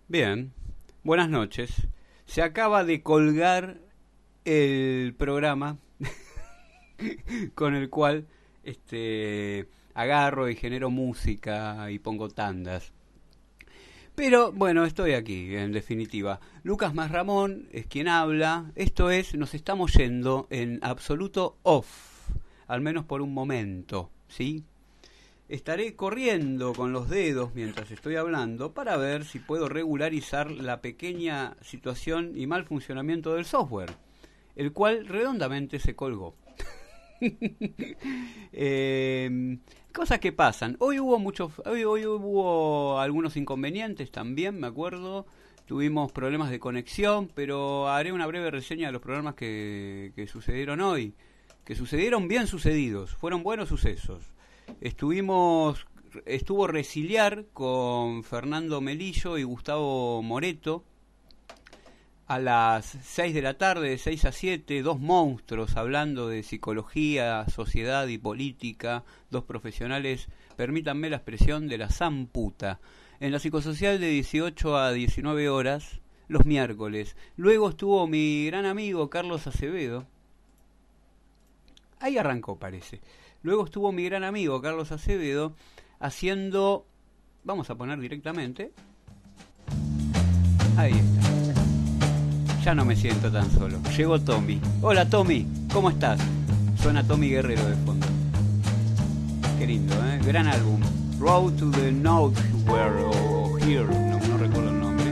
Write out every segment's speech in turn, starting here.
Bien, buenas noches. Se acaba de colgar el programa con el cual agarro y genero música y pongo tandas. Pero bueno, estoy aquí, en definitiva. Lucas Más Ramón es quien habla. Esto es, nos estamos yendo en absoluto off, al menos por un momento, ¿sí? Estaré corriendo con los dedos mientras estoy hablando para ver si puedo regularizar la pequeña situación y mal funcionamiento del software, el cual redondamente se colgó. Cosas que pasan. Hoy hubo algunos inconvenientes también, me acuerdo. Tuvimos problemas de conexión, pero haré una breve reseña de los problemas que sucedieron hoy, que sucedieron bien sucedidos, fueron buenos sucesos. Estuvo Resiliar con Fernando Melillo y Gustavo Moreto a las 6 de la tarde, de 6 a 7, dos monstruos hablando de psicología, sociedad y política, dos profesionales, permítanme la expresión, de la zamputa. En la psicosocial de 18 a 19 horas, los miércoles. Luego estuvo mi gran amigo Carlos Acevedo. Ahí arrancó, parece. Luego estuvo mi gran amigo Carlos Acevedo haciendo... Vamos a poner directamente. Ahí está. Ya no me siento tan solo. Llegó Tommy. Hola Tommy, ¿cómo estás? Suena Tommy Guerrero de fondo. Qué lindo, ¿eh? Gran álbum. Road to the Nowhere o Here, no recuerdo el nombre.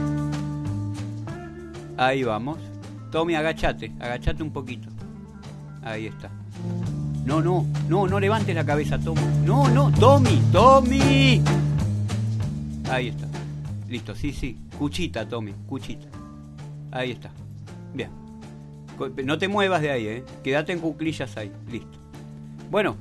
Ahí vamos. Tommy, agachate un poquito. Ahí está. No levantes la cabeza, Tommy. No, Tommy. Ahí está. Listo, sí. Cuchita, Tommy, cuchita. Ahí está. Bien. No te muevas de ahí, Quédate en cuclillas ahí. Listo. Bueno,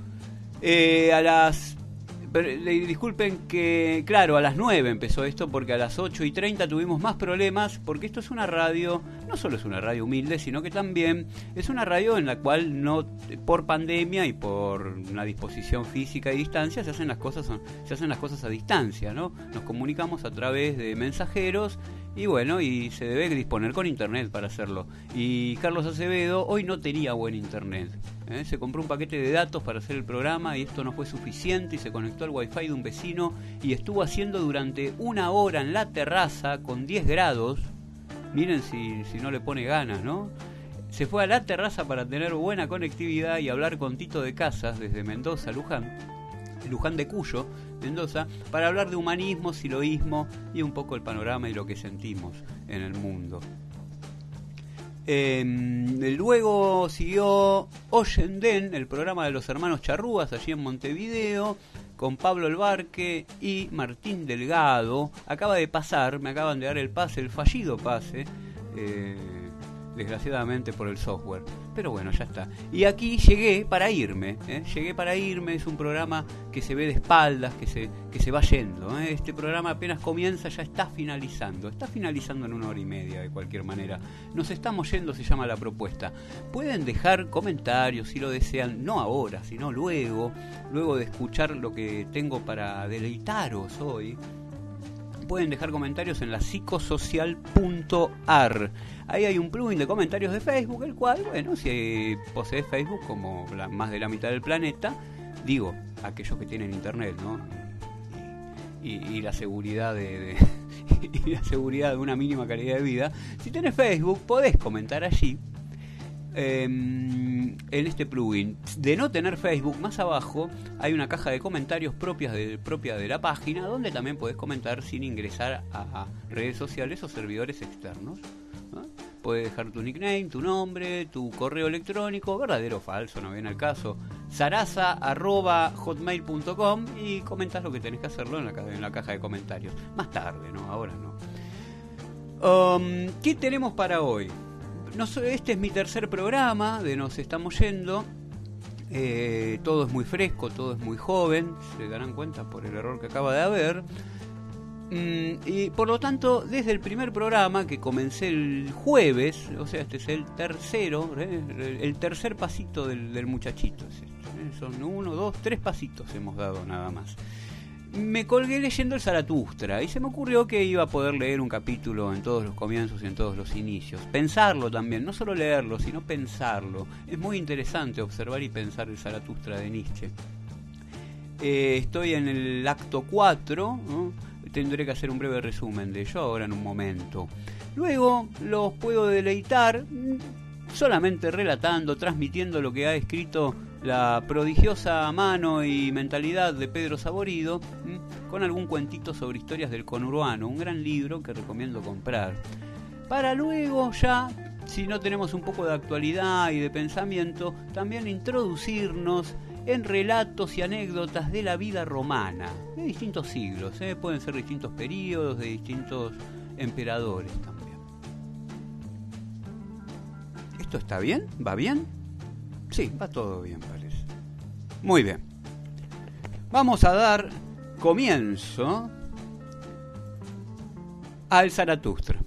disculpen que, claro, a las 9 empezó esto, porque a las 8:30 tuvimos más problemas, porque esto es una radio, no solo es una radio humilde, sino que también es una radio en la cual, no, por pandemia y por una disposición física y distancia, se hacen las cosas a distancia, ¿no? Nos comunicamos a través de mensajeros y bueno, y se debe disponer con internet para hacerlo. Y Carlos Acevedo hoy no tenía buen internet. Se compró un paquete de datos para hacer el programa y esto no fue suficiente y se conectó al wifi de un vecino y estuvo haciendo durante 1 hora en la terraza con 10 grados. Miren si no le pone ganas, ¿no? Se fue a la terraza para tener buena conectividad y hablar con Tito de Casas desde Mendoza, Luján de Cuyo, Mendoza, para hablar de humanismo, siloísmo y un poco el panorama y lo que sentimos en el mundo. Luego siguió Oyenden, el programa de los hermanos Charrúas allí en Montevideo, con Pablo Elbarque y Martín Delgado. Me acaban de dar el fallido pase, desgraciadamente por el software. Pero bueno, ya está. Y aquí llegué para irme. Es un programa que se ve de espaldas, que se va yendo. Este programa apenas comienza, ya está finalizando. Está finalizando en 1 hora y media, de cualquier manera. Nos estamos yendo, se llama la propuesta. Pueden dejar comentarios si lo desean, no ahora, sino luego de escuchar lo que tengo para deleitaros hoy. Pueden dejar comentarios en la psicosocial.ar. Ahí hay un plugin de comentarios de Facebook, el cual, bueno, si posees Facebook como más de la mitad del planeta, digo, aquellos que tienen internet, ¿no? Y la seguridad y la seguridad de una mínima calidad de vida. Si tenés Facebook, podés comentar allí. En este plugin. De no tener Facebook, más abajo hay una caja de comentarios propia de la página, donde también podés comentar sin ingresar a redes sociales o servidores externos, ¿no? Podés dejar tu nickname, tu nombre, tu correo electrónico, verdadero o falso, no viene al caso, sarasa@hotmail.com, y comentás lo que tenés que hacerlo en la caja de comentarios. Más tarde, ¿no? Ahora no. ¿Qué tenemos para hoy? Este es mi tercer programa de Nos Estamos Yendo. Todo es muy fresco, todo es muy joven. Se darán cuenta por el error que acaba de haber. Y por lo tanto, desde el primer programa que comencé el jueves, o sea, este es el tercero, el tercer pasito del muchachito. Es esto, Son 1, 2, 3 pasitos hemos dado nada más. me colgué leyendo el Zaratustra y se me ocurrió que iba a poder leer un capítulo en todos los comienzos y en todos los inicios. Pensarlo también, no solo leerlo, sino pensarlo. Es muy interesante observar y pensar el Zaratustra de Nietzsche. Estoy en el acto 4, ¿no? Tendré que hacer un breve resumen de ello ahora en un momento. Luego los puedo deleitar solamente relatando, transmitiendo lo que ha escrito la prodigiosa mano y mentalidad de Pedro Saborido, con algún cuentito sobre historias del conurbano, un gran libro que recomiendo comprar. Para luego ya, si no tenemos un poco de actualidad y de pensamiento, también introducirnos en relatos y anécdotas de la vida romana, de distintos siglos, pueden ser distintos periodos, de distintos emperadores también. ¿Esto está bien? ¿Va bien? Sí, va todo bien, parece. Muy bien. Vamos a dar comienzo al Zaratustra.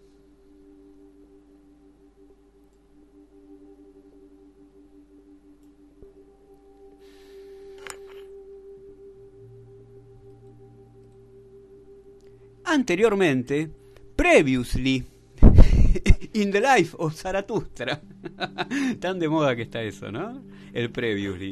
Anteriormente, previously, in the life of Zaratustra. Tan de moda que está eso, ¿no? El previously.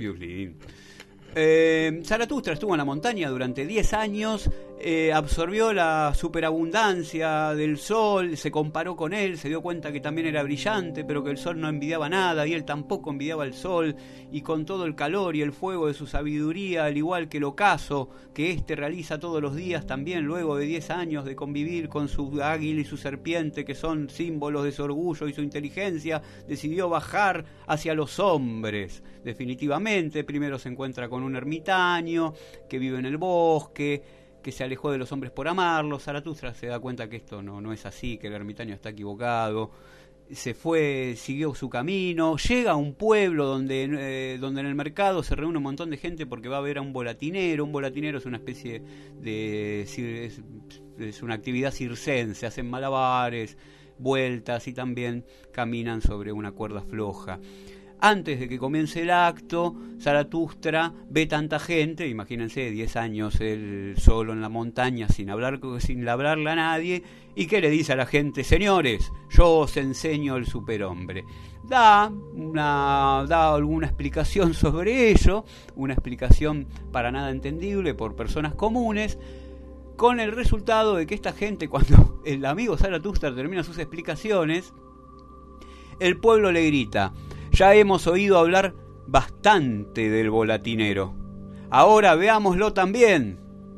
Zaratustra estuvo en la montaña durante 10 años, absorbió la superabundancia del sol, se comparó con él, se dio cuenta que también era brillante, pero que el sol no envidiaba nada y él tampoco envidiaba el sol, y con todo el calor y el fuego de su sabiduría, al igual que el ocaso que éste realiza todos los días también luego de 10 años de convivir con su águila y su serpiente, que son símbolos de su orgullo y su inteligencia, decidió bajar hacia los hombres. Definitivamente, primero se encuentra con un ermitaño que vive en el bosque, que se alejó de los hombres por amarlos. Zaratustra se da cuenta que esto no es así, que el ermitaño está equivocado. Se fue, siguió su camino, llega a un pueblo donde en el mercado se reúne un montón de gente porque va a ver a un volatinero. Un volatinero es una especie de... es una actividad circense, hacen malabares, vueltas y también caminan sobre una cuerda floja. Antes de que comience el acto, Zaratustra ve tanta gente, imagínense, 10 años él solo en la montaña sin hablarle a nadie, y que le dice a la gente: señores, yo os enseño el superhombre. Da alguna explicación sobre ello, una explicación para nada entendible por personas comunes, con el resultado de que esta gente, cuando el amigo Zaratustra termina sus explicaciones, el pueblo le grita: ya hemos oído hablar bastante del volatinero, ahora veámoslo también.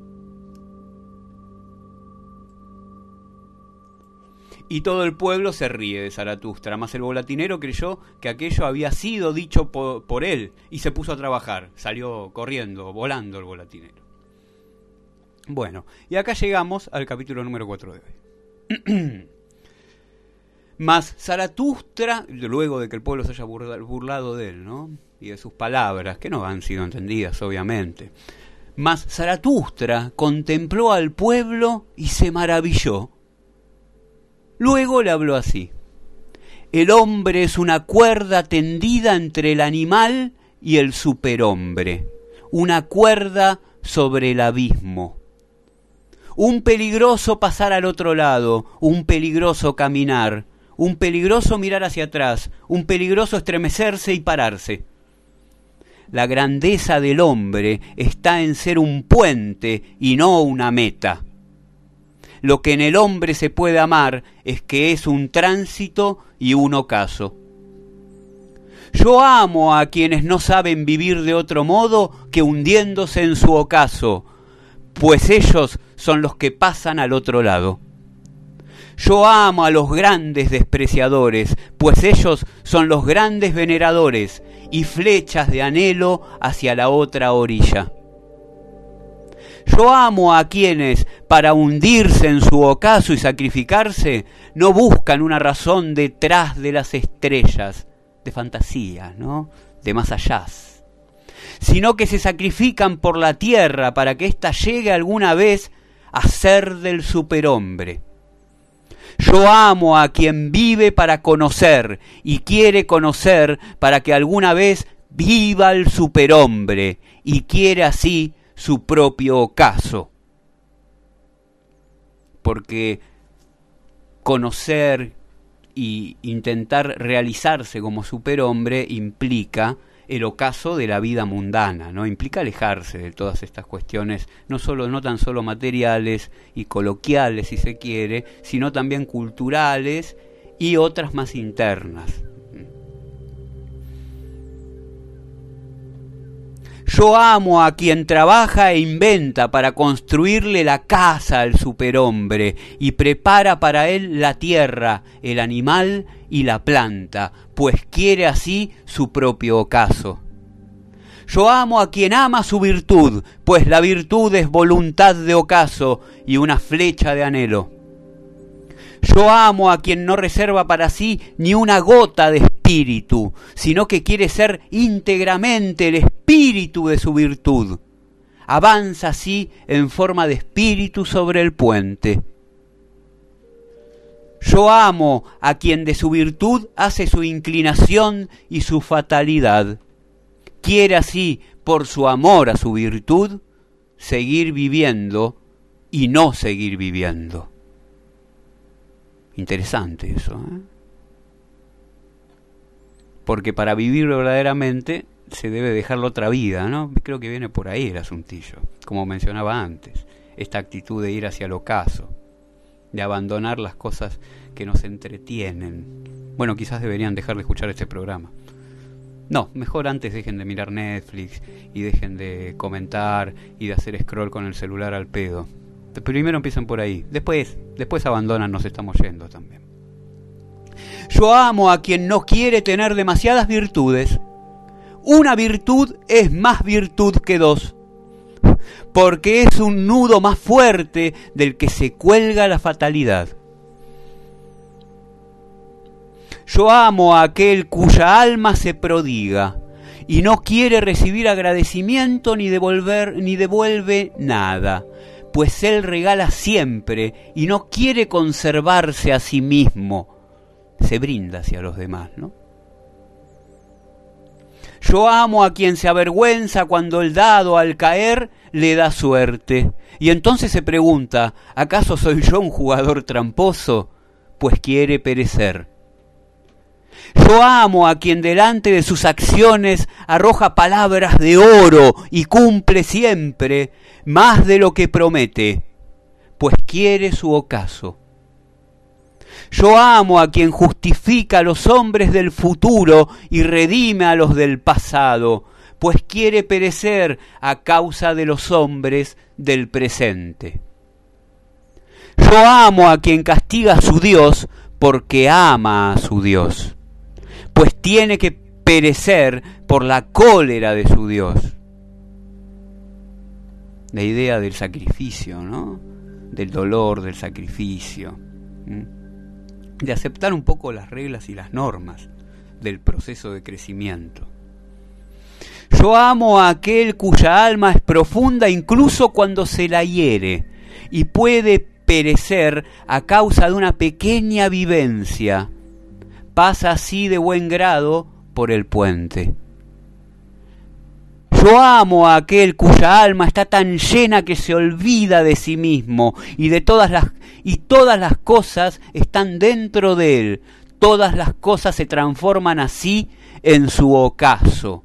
Y todo el pueblo se ríe de Zaratustra, mas el volatinero creyó que aquello había sido dicho por él y se puso a trabajar. Salió corriendo, volando el volatinero. Bueno, y acá llegamos al capítulo número 4 de hoy. Mas Zaratustra, luego de que el pueblo se haya burlado de él, ¿no?, y de sus palabras, que no han sido entendidas, obviamente. Mas Zaratustra contempló al pueblo y se maravilló. Luego le habló así: el hombre es una cuerda tendida entre el animal y el superhombre, una cuerda sobre el abismo. Un peligroso pasar al otro lado, un peligroso caminar, un peligroso mirar hacia atrás, un peligroso estremecerse y pararse. La grandeza del hombre está en ser un puente y no una meta. Lo que en el hombre se puede amar es que es un tránsito y un ocaso. Yo amo a quienes no saben vivir de otro modo que hundiéndose en su ocaso, pues ellos son los que pasan al otro lado. Yo amo a los grandes despreciadores, pues ellos son los grandes veneradores y flechas de anhelo hacia la otra orilla. Yo amo a quienes, para hundirse en su ocaso y sacrificarse, no buscan una razón detrás de las estrellas, de fantasía, ¿no?, de más allá, sino que se sacrifican por la tierra para que ésta llegue alguna vez a ser del superhombre. Yo amo a quien vive para conocer y quiere conocer para que alguna vez viva el superhombre y quiere así su propio ocaso. Porque conocer y intentar realizarse como superhombre implica el ocaso de la vida mundana, ¿no? Implica alejarse de todas estas cuestiones, no tan solo materiales y coloquiales, si se quiere, sino también culturales y otras más internas. Yo amo a quien trabaja e inventa para construirle la casa al superhombre y prepara para él la tierra, el animal y la planta, pues quiere así su propio ocaso. Yo amo a quien ama su virtud, pues la virtud es voluntad de ocaso y una flecha de anhelo. Yo amo a quien no reserva para sí ni una gota de espíritu, sino que quiere ser íntegramente el espíritu de su virtud. Avanza así en forma de espíritu sobre el puente. Yo amo a quien de su virtud hace su inclinación y su fatalidad. Quiere así, por su amor a su virtud, seguir viviendo y no seguir viviendo. Interesante eso, ¿eh? Porque para vivir verdaderamente se debe dejar la otra vida, ¿no? Creo que viene por ahí el asuntillo, como mencionaba antes, esta actitud de ir hacia el ocaso, de abandonar las cosas que nos entretienen. Bueno, quizás deberían dejar de escuchar este programa. No, mejor antes dejen de mirar Netflix y dejen de comentar y de hacer scroll con el celular al pedo. Primero empiezan por ahí, después abandonan, nos estamos yendo también. Yo amo a quien no quiere tener demasiadas virtudes. Una virtud es más virtud que dos, porque es un nudo más fuerte del que se cuelga la fatalidad. Yo amo a aquel cuya alma se prodiga y no quiere recibir agradecimiento ni devuelve nada, pues él regala siempre y no quiere conservarse a sí mismo, se brinda hacia los demás, ¿no? Yo amo a quien se avergüenza cuando el dado al caer le da suerte, y entonces se pregunta, ¿acaso soy yo un jugador tramposo? Pues quiere perecer. Yo amo a quien delante de sus acciones arroja palabras de oro y cumple siempre más de lo que promete, pues quiere su ocaso. Yo amo a quien justifica a los hombres del futuro y redime a los del pasado, pues quiere perecer a causa de los hombres del presente. Yo amo a quien castiga a su Dios porque ama a su Dios, pues tiene que perecer por la cólera de su Dios. La idea del sacrificio, ¿no? Del dolor, del sacrificio, de aceptar un poco las reglas y las normas del proceso de crecimiento. Yo amo a aquel cuya alma es profunda incluso cuando se la hiere y puede perecer a causa de una pequeña vivencia. Pasa así de buen grado por el puente. Yo amo a aquel cuya alma está tan llena que se olvida de sí mismo y todas las cosas están dentro de él. Todas las cosas se transforman así en su ocaso.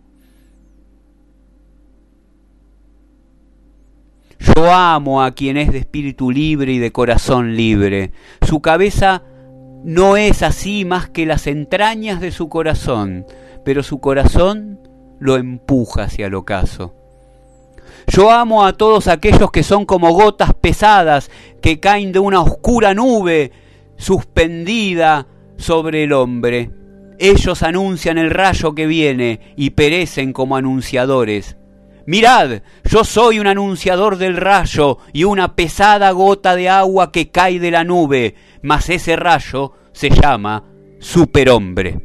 Yo amo a quien es de espíritu libre y de corazón libre. Su cabeza no es así más que las entrañas de su corazón, pero su corazón lo empuja hacia el ocaso. Yo amo a todos aquellos que son como gotas pesadas que caen de una oscura nube suspendida sobre el hombre. Ellos anuncian el rayo que viene y perecen como anunciadores. Mirad, yo soy un anunciador del rayo y una pesada gota de agua que cae de la nube, mas ese rayo se llama superhombre.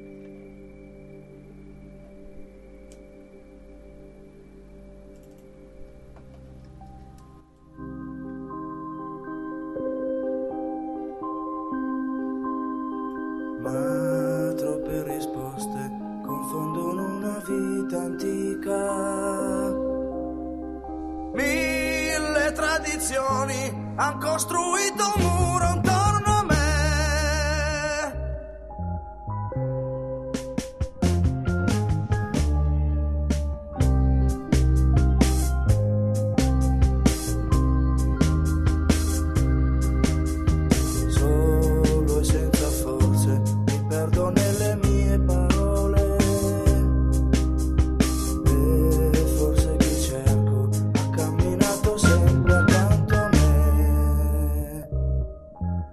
Ma troppe risposte confondono una vita antica. tradizioni han costruito un muro intorno a me. Solo e senza forze mi perdo nelle mie parole, e forse chi cerco ha camminato sempre accanto a me.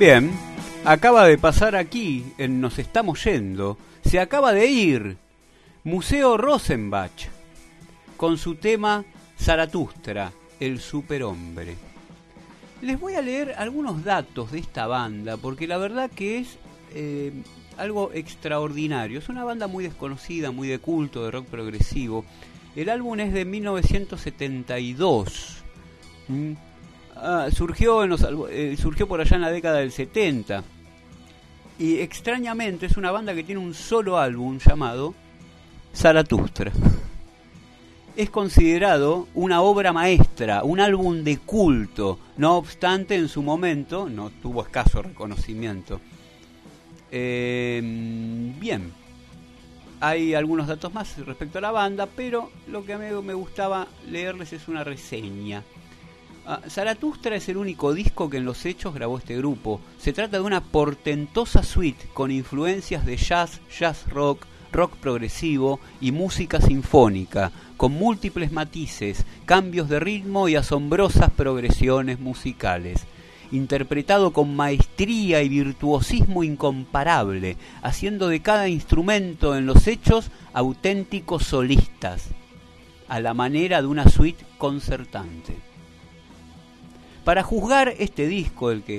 Bien, acaba de pasar aquí, en Nos Estamos Yendo, se acaba de ir Museo Rosenbach con su tema Zaratustra, el superhombre. Les voy a leer algunos datos de esta banda, porque la verdad que es algo extraordinario. Es una banda muy desconocida, muy de culto, de rock progresivo. El álbum es de 1972. Surgió por allá en la década del 70. Y extrañamente es una banda que tiene un solo álbum llamado Zaratustra. Es considerado una obra maestra, un álbum de culto. No obstante, en su momento no tuvo escaso reconocimiento. Bien, hay algunos datos más respecto a la banda, pero lo que a mí me gustaba leerles es una reseña. Zaratustra es el único disco que en los hechos grabó este grupo. Se trata de una portentosa suite con influencias de jazz rock, rock progresivo y música sinfónica, con múltiples matices, cambios de ritmo y asombrosas progresiones musicales. Interpretado con maestría y virtuosismo incomparable, haciendo de cada instrumento en los hechos auténticos solistas, a la manera de una suite concertante. Para juzgar este disco, el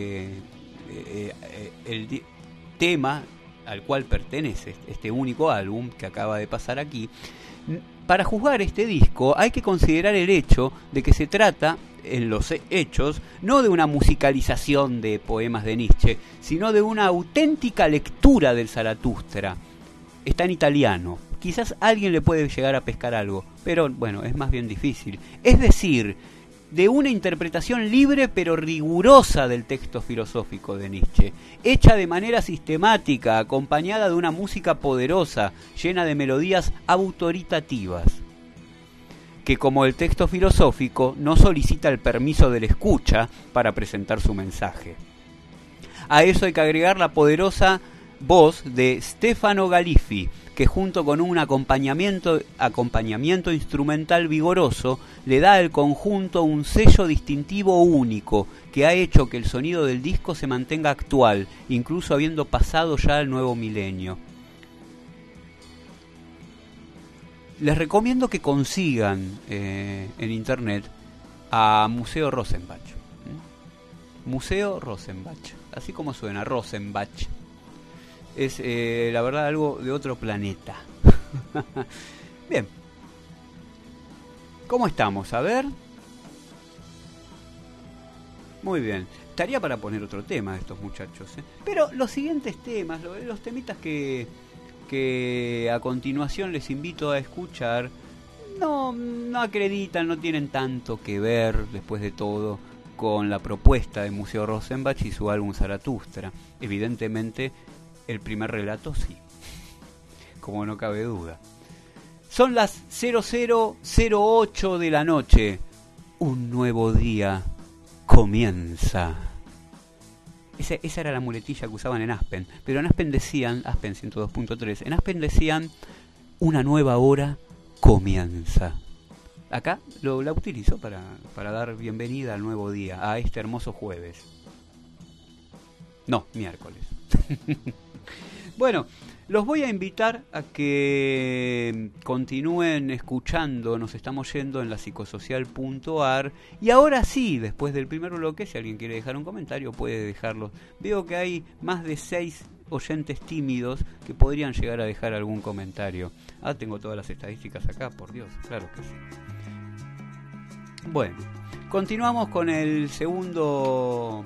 tema al cual pertenece este único álbum que acaba de pasar aquí, para juzgar este disco hay que considerar el hecho de que se trata, en los hechos, no de una musicalización de poemas de Nietzsche, sino de una auténtica lectura del Zaratustra. Está en italiano. Quizás a alguien le puede llegar a pescar algo, pero bueno, es más bien difícil. Es decir, de una interpretación libre pero rigurosa del texto filosófico de Nietzsche, hecha de manera sistemática, acompañada de una música poderosa, llena de melodías autoritativas, que como el texto filosófico no solicita el permiso del escucha para presentar su mensaje. A eso hay que agregar la poderosa voz de Stefano Galiffi, que junto con un acompañamiento instrumental vigoroso le da al conjunto un sello distintivo único que ha hecho que el sonido del disco se mantenga actual, incluso habiendo pasado ya el nuevo milenio. Les recomiendo que consigan en internet a Museo Rosenbach. Museo Rosenbach, así como suena, Rosenbach. Es la verdad algo de otro planeta. Bien. ¿Cómo estamos? A ver. Muy bien. Estaría para poner otro tema de estos muchachos, ¿eh? Pero los siguientes temas, los temitas que a continuación les invito a escuchar, no acreditan, no tienen tanto que ver, después de todo, con la propuesta de Museo Rosenbach y su álbum Zaratustra. Evidentemente, el primer relato sí, como no cabe duda. Son las 00:08 de la noche. Un nuevo día comienza. Esa era la muletilla que usaban en Aspen. Pero en Aspen decían, Aspen 102.3, en Aspen decían, una nueva hora comienza. Acá la utilizo para dar bienvenida al nuevo día, a este hermoso jueves. No, miércoles. Bueno, los voy a invitar a que continúen escuchando, Nos Estamos Yendo en la psicosocial.ar. Y ahora sí, después del primer bloque, si alguien quiere dejar un comentario, puede dejarlo. Veo que hay más de 6 oyentes tímidos que podrían llegar a dejar algún comentario. Tengo todas las estadísticas acá, por Dios, claro que sí. Bueno, continuamos con el segundo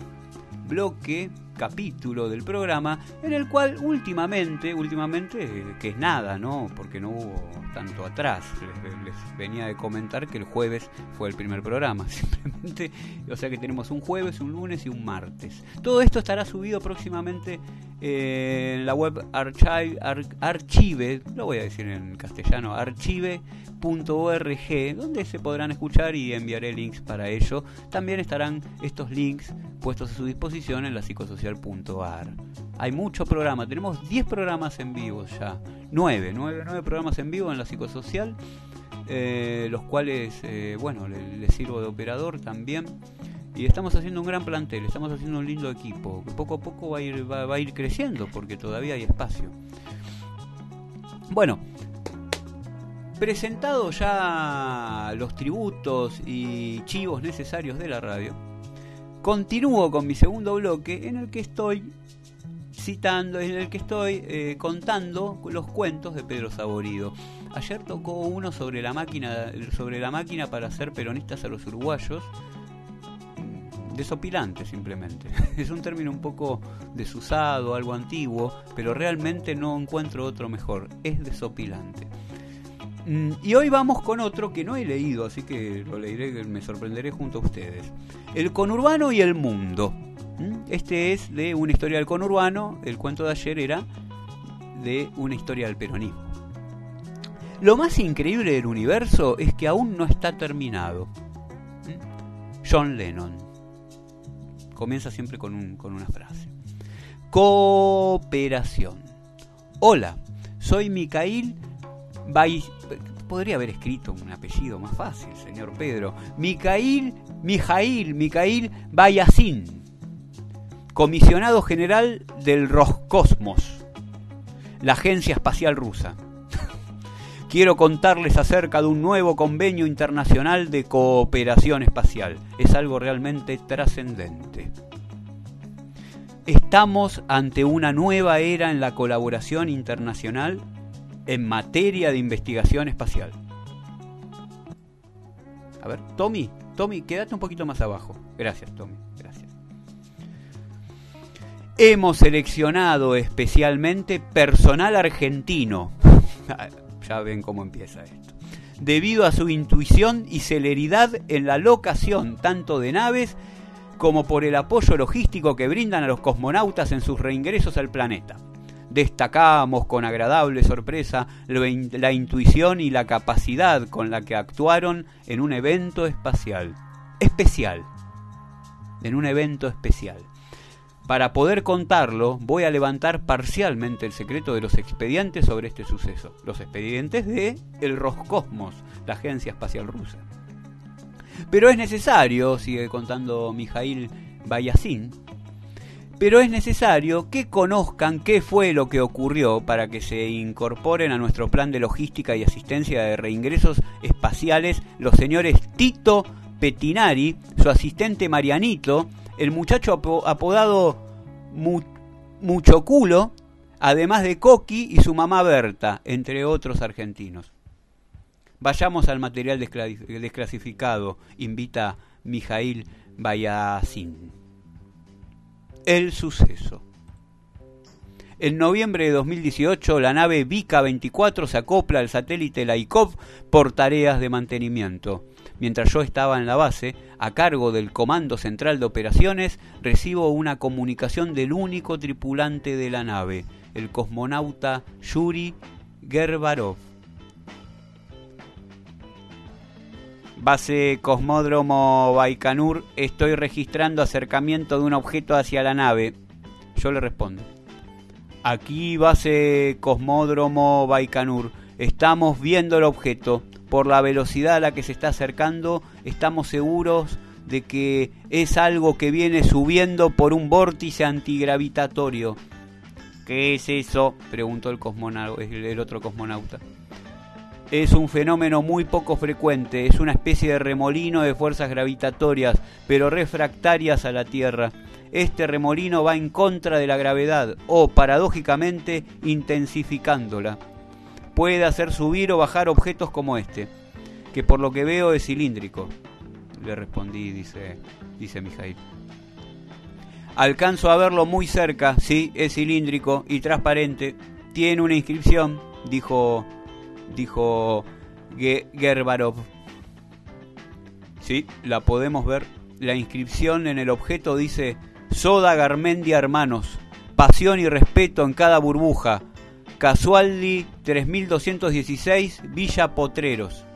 capítulo del programa, en el cual últimamente, que es nada, ¿no? Porque no hubo tanto atrás, les venía de comentar que el jueves fue el primer programa, simplemente, o sea que tenemos un jueves, un lunes y un martes. Todo esto estará subido próximamente en la web archive, lo voy a decir en castellano, archive.org, donde se podrán escuchar y enviaré links para ello. También estarán estos links puestos a su disposición en la psicosocial.ar. Hay mucho programa, tenemos 10 programas en vivo ya, 9 programas en vivo en la psicosocial, los cuales, les sirvo de operador también. Y estamos haciendo un gran plantel, estamos haciendo un lindo equipo, que poco a poco va a ir creciendo, porque todavía hay espacio. Bueno, presentados ya los tributos y chivos necesarios de la radio, continúo con mi segundo bloque, en el que estoy contando los cuentos de Pedro Saborido. Ayer tocó uno sobre la máquina para hacer peronistas a los uruguayos. Desopilante, simplemente. Es un término un poco desusado, algo antiguo, pero realmente no encuentro otro mejor. Es desopilante. Y hoy vamos con otro que no he leído, así que lo leeré, me sorprenderé junto a ustedes. El conurbano y el mundo. Este es de una historia del conurbano. El cuento de ayer era de una historia del peronismo. Lo más increíble del universo es que aún no está terminado. John Lennon comienza siempre con una frase. Cooperación. Hola, soy Mikhail Podría haber escrito un apellido más fácil, señor Pedro. Mikhail Bayazin, comisionado general del Roscosmos, la agencia espacial rusa. Quiero contarles acerca de un nuevo convenio internacional de cooperación espacial. Es algo realmente trascendente. Estamos ante una nueva era en la colaboración internacional en materia de investigación espacial. A ver, Tommy, quédate un poquito más abajo. Gracias, Tommy, gracias. Hemos seleccionado especialmente personal argentino. Ya ven cómo empieza esto. Debido a su intuición y celeridad en la locación tanto de naves como por el apoyo logístico que brindan a los cosmonautas en sus reingresos al planeta. Destacamos con agradable sorpresa la intuición y la capacidad con la que actuaron en un evento especial. Para poder contarlo, voy a levantar parcialmente el secreto de los expedientes sobre este suceso. Los expedientes de el Roscosmos, la agencia espacial rusa. Pero es necesario, sigue contando Mikhail Bayazin, pero es necesario que conozcan qué fue lo que ocurrió para que se incorporen a nuestro plan de logística y asistencia de reingresos espaciales los señores Tito Pettinari, su asistente Marianito, el muchacho apodado Mucho Culo, además de Coqui y su mamá Berta, entre otros argentinos. Vayamos al material desclasificado, invita Mikhail Bayazin. El suceso. En noviembre de 2018, la nave Vika 24 se acopla al satélite Laikov por tareas de mantenimiento. Mientras yo estaba en la base, a cargo del Comando Central de Operaciones, recibo una comunicación del único tripulante de la nave, el cosmonauta Yuri Gervarov. Base Cosmódromo Baikonur, estoy registrando acercamiento de un objeto hacia la nave. Yo le respondo. Aquí base Cosmódromo Baikonur, estamos viendo el objeto. Por la velocidad a la que se está acercando, estamos seguros de que es algo que viene subiendo por un vórtice antigravitatorio. ¿Qué es eso?, preguntó el otro cosmonauta. Es un fenómeno muy poco frecuente, es una especie de remolino de fuerzas gravitatorias, pero refractarias a la Tierra. Este remolino va en contra de la gravedad, o paradójicamente intensificándola. Puede hacer subir o bajar objetos como este, que por lo que veo es cilíndrico. Le respondí, dice Mikhail. Alcanzo a verlo muy cerca, sí, es cilíndrico y transparente. Tiene una inscripción, dijo Gervarov. Sí, la podemos ver. La inscripción en el objeto dice: Soda Garmendia Hermanos, pasión y respeto en cada burbuja. Casualdi 3216, Villa Potreros.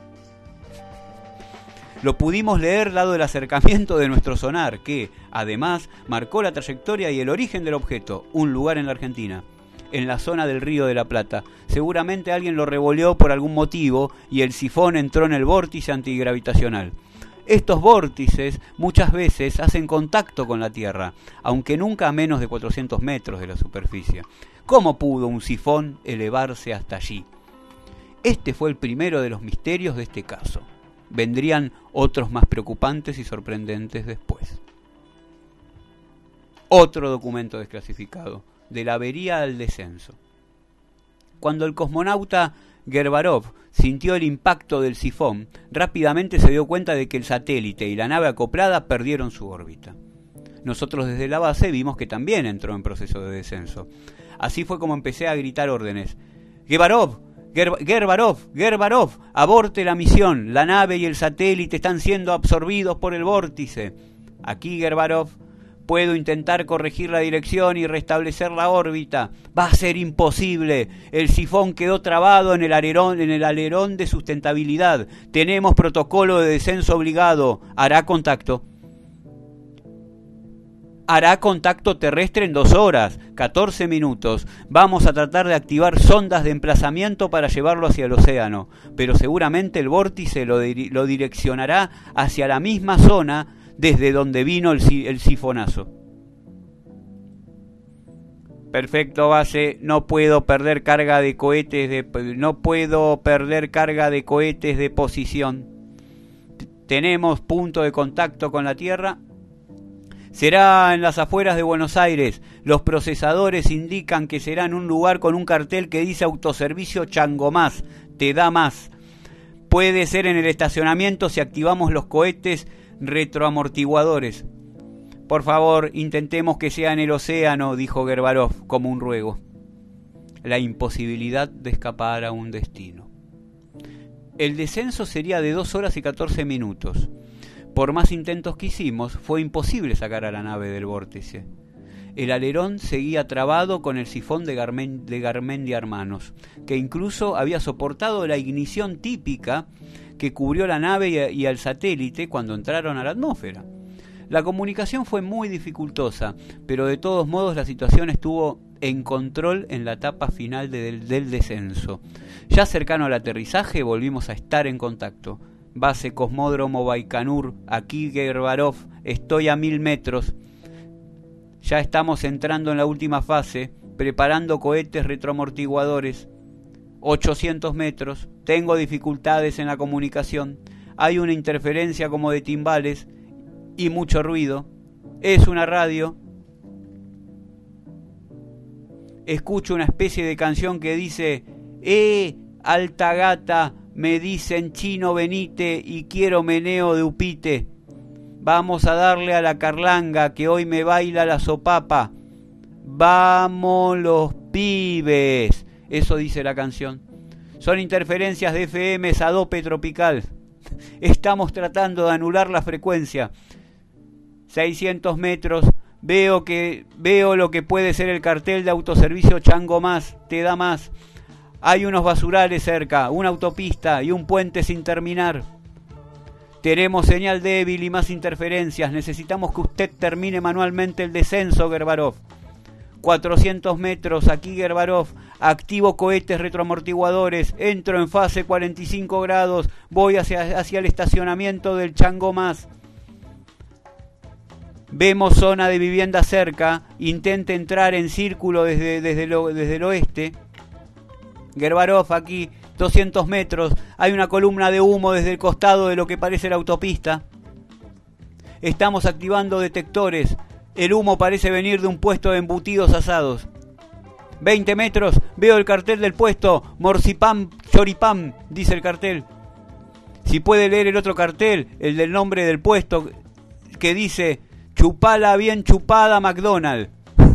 Lo pudimos leer dado el acercamiento de nuestro sonar, que, además, marcó la trayectoria y el origen del objeto, un lugar en la Argentina, en la zona del Río de la Plata. Seguramente alguien lo revoleó por algún motivo y el sifón entró en el vórtice antigravitacional. Estos vórtices muchas veces hacen contacto con la Tierra, aunque nunca a menos de 400 metros de la superficie. ¿Cómo pudo un sifón elevarse hasta allí? Este fue el primero de los misterios de este caso. Vendrían otros más preocupantes y sorprendentes después. Otro documento desclasificado, de la avería al descenso. Cuando el cosmonauta Gervarov sintió el impacto del sifón, rápidamente se dio cuenta de que el satélite y la nave acoplada perdieron su órbita. Nosotros desde la base vimos que también entró en proceso de descenso. Así fue como empecé a gritar órdenes. Gervarov, aborte la misión. La nave y el satélite están siendo absorbidos por el vórtice. Aquí, Gervarov, puedo intentar corregir la dirección y restablecer la órbita. Va a ser imposible. El sifón quedó trabado en el alerón de sustentabilidad. Tenemos protocolo de descenso obligado. Hará contacto terrestre en 2 horas, 14 minutos. Vamos a tratar de activar sondas de emplazamiento para llevarlo hacia el océano, pero seguramente el vórtice lo direccionará hacia la misma zona desde donde vino el sifonazo. Perfecto, base. No puedo perder carga de cohetes de posición. Tenemos punto de contacto con la Tierra. Será en las afueras de Buenos Aires. Los procesadores indican que será en un lugar con un cartel que dice autoservicio Chango Más, te da más. Puede ser en el estacionamiento si activamos los cohetes retroamortiguadores. Por favor, intentemos que sea en el océano, dijo Gervarov como un ruego. La imposibilidad de escapar a un destino. El descenso sería de 2 horas y 14 minutos. Por más intentos que hicimos, fue imposible sacar a la nave del vórtice. El alerón seguía trabado con el sifón de Garmendia Hermanos, que incluso había soportado la ignición típica que cubrió la nave y al satélite cuando entraron a la atmósfera. La comunicación fue muy dificultosa, pero de todos modos la situación estuvo en control en la etapa final del descenso. Ya cercano al aterrizaje volvimos a estar en contacto. Base Cosmódromo Baikonur, aquí Gervarov, estoy a 1000 metros. Ya estamos entrando en la última fase, preparando cohetes retroamortiguadores. 800 metros, tengo dificultades en la comunicación, hay una interferencia como de timbales y mucho ruido. Es una radio. Escucho una especie de canción que dice: alta gata, me dicen chino venite y quiero meneo de upite. Vamos a darle a la carlanga que hoy me baila la sopapa. Vamos los pibes. Eso dice la canción. Son interferencias de FM Sadope Tropical. Estamos tratando de anular la frecuencia. 600 metros. Veo lo que puede ser el cartel de autoservicio Chango Más, te da más. Hay unos basurales cerca, una autopista y un puente sin terminar. Tenemos señal débil y más interferencias. Necesitamos que usted termine manualmente el descenso, Gervarov. 400 metros, aquí Gervarov. Activo cohetes retroamortiguadores. Entro en fase 45 grados. Voy hacia el estacionamiento del Chango Más. Vemos zona de vivienda cerca. Intente entrar en círculo desde el oeste. Gervarov, aquí 200 metros. Hay una columna de humo desde el costado de lo que parece la autopista. Estamos activando detectores. El humo parece venir de un puesto de embutidos asados. 20 metros, veo el cartel del puesto. Morsipam, choripam, dice el cartel. Si puede leer el otro cartel, el del nombre del puesto, que dice: chupala bien chupada McDonald's.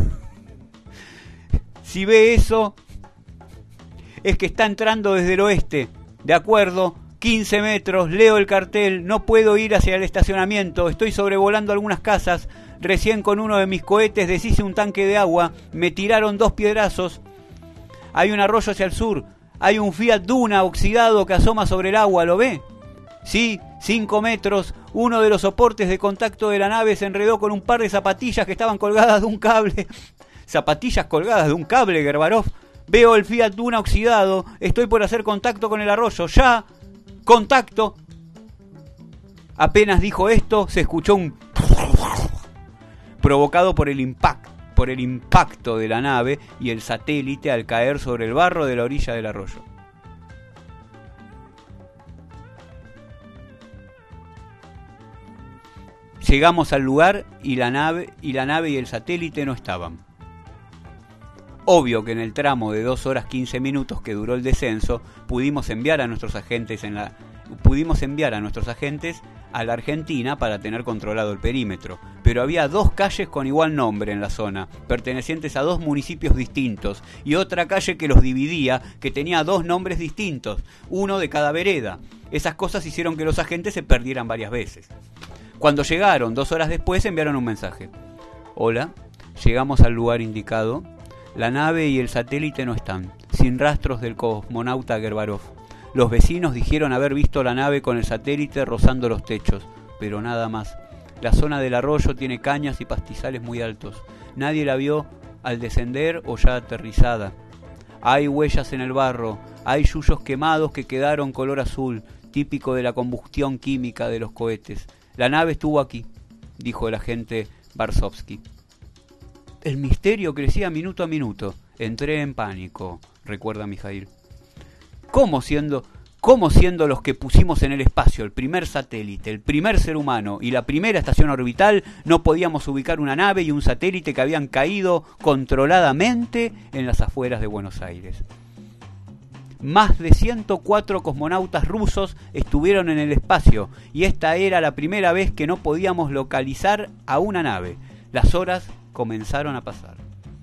Si ve eso, es que está entrando desde el oeste. De acuerdo, 15 metros, leo el cartel, no puedo ir hacia el estacionamiento, estoy sobrevolando algunas casas. Recién con uno de mis cohetes deshice un tanque de agua, me tiraron 2 piedrazos. Hay un arroyo hacia el sur, hay un Fiat Duna oxidado que asoma sobre el agua, ¿lo ve? Sí, 5 metros, uno de los soportes de contacto de la nave se enredó con un par de zapatillas que estaban colgadas de un cable. Zapatillas colgadas de un cable, Gervarov. Veo el Fiat Duna oxidado, estoy por hacer contacto con el arroyo, ya, contacto. Apenas dijo esto, se escuchó un provocado por el impacto de la nave y el satélite al caer sobre el barro de la orilla del arroyo. Llegamos al lugar y la nave y el satélite no estaban. Obvio que en el tramo de 2 horas 15 minutos que duró el descenso, pudimos enviar a nuestros agentes a la Argentina para tener controlado el perímetro, pero había 2 calles con igual nombre en la zona, pertenecientes a 2 municipios distintos, y otra calle que los dividía, que tenía 2 nombres distintos, uno de cada vereda. Esas cosas hicieron que los agentes se perdieran varias veces. Cuando llegaron, 2 horas después, enviaron un mensaje. Hola, llegamos al lugar indicado. La nave y el satélite no están, sin rastros del cosmonauta Gervarov. Los vecinos dijeron haber visto la nave con el satélite rozando los techos, pero nada más. La zona del arroyo tiene cañas y pastizales muy altos. Nadie la vio al descender o ya aterrizada. Hay huellas en el barro, hay yuyos quemados que quedaron color azul, típico de la combustión química de los cohetes. La nave estuvo aquí, dijo el agente Varsovsky. El misterio crecía minuto a minuto. Entré en pánico, recuerda Mijail. ¿Cómo siendo los que pusimos en el espacio el primer satélite, el primer ser humano y la primera estación orbital, no podíamos ubicar una nave y un satélite que habían caído controladamente en las afueras de Buenos Aires? Más de 104 cosmonautas rusos estuvieron en el espacio y esta era la primera vez que no podíamos localizar a una nave. Las horas comenzaron a pasar.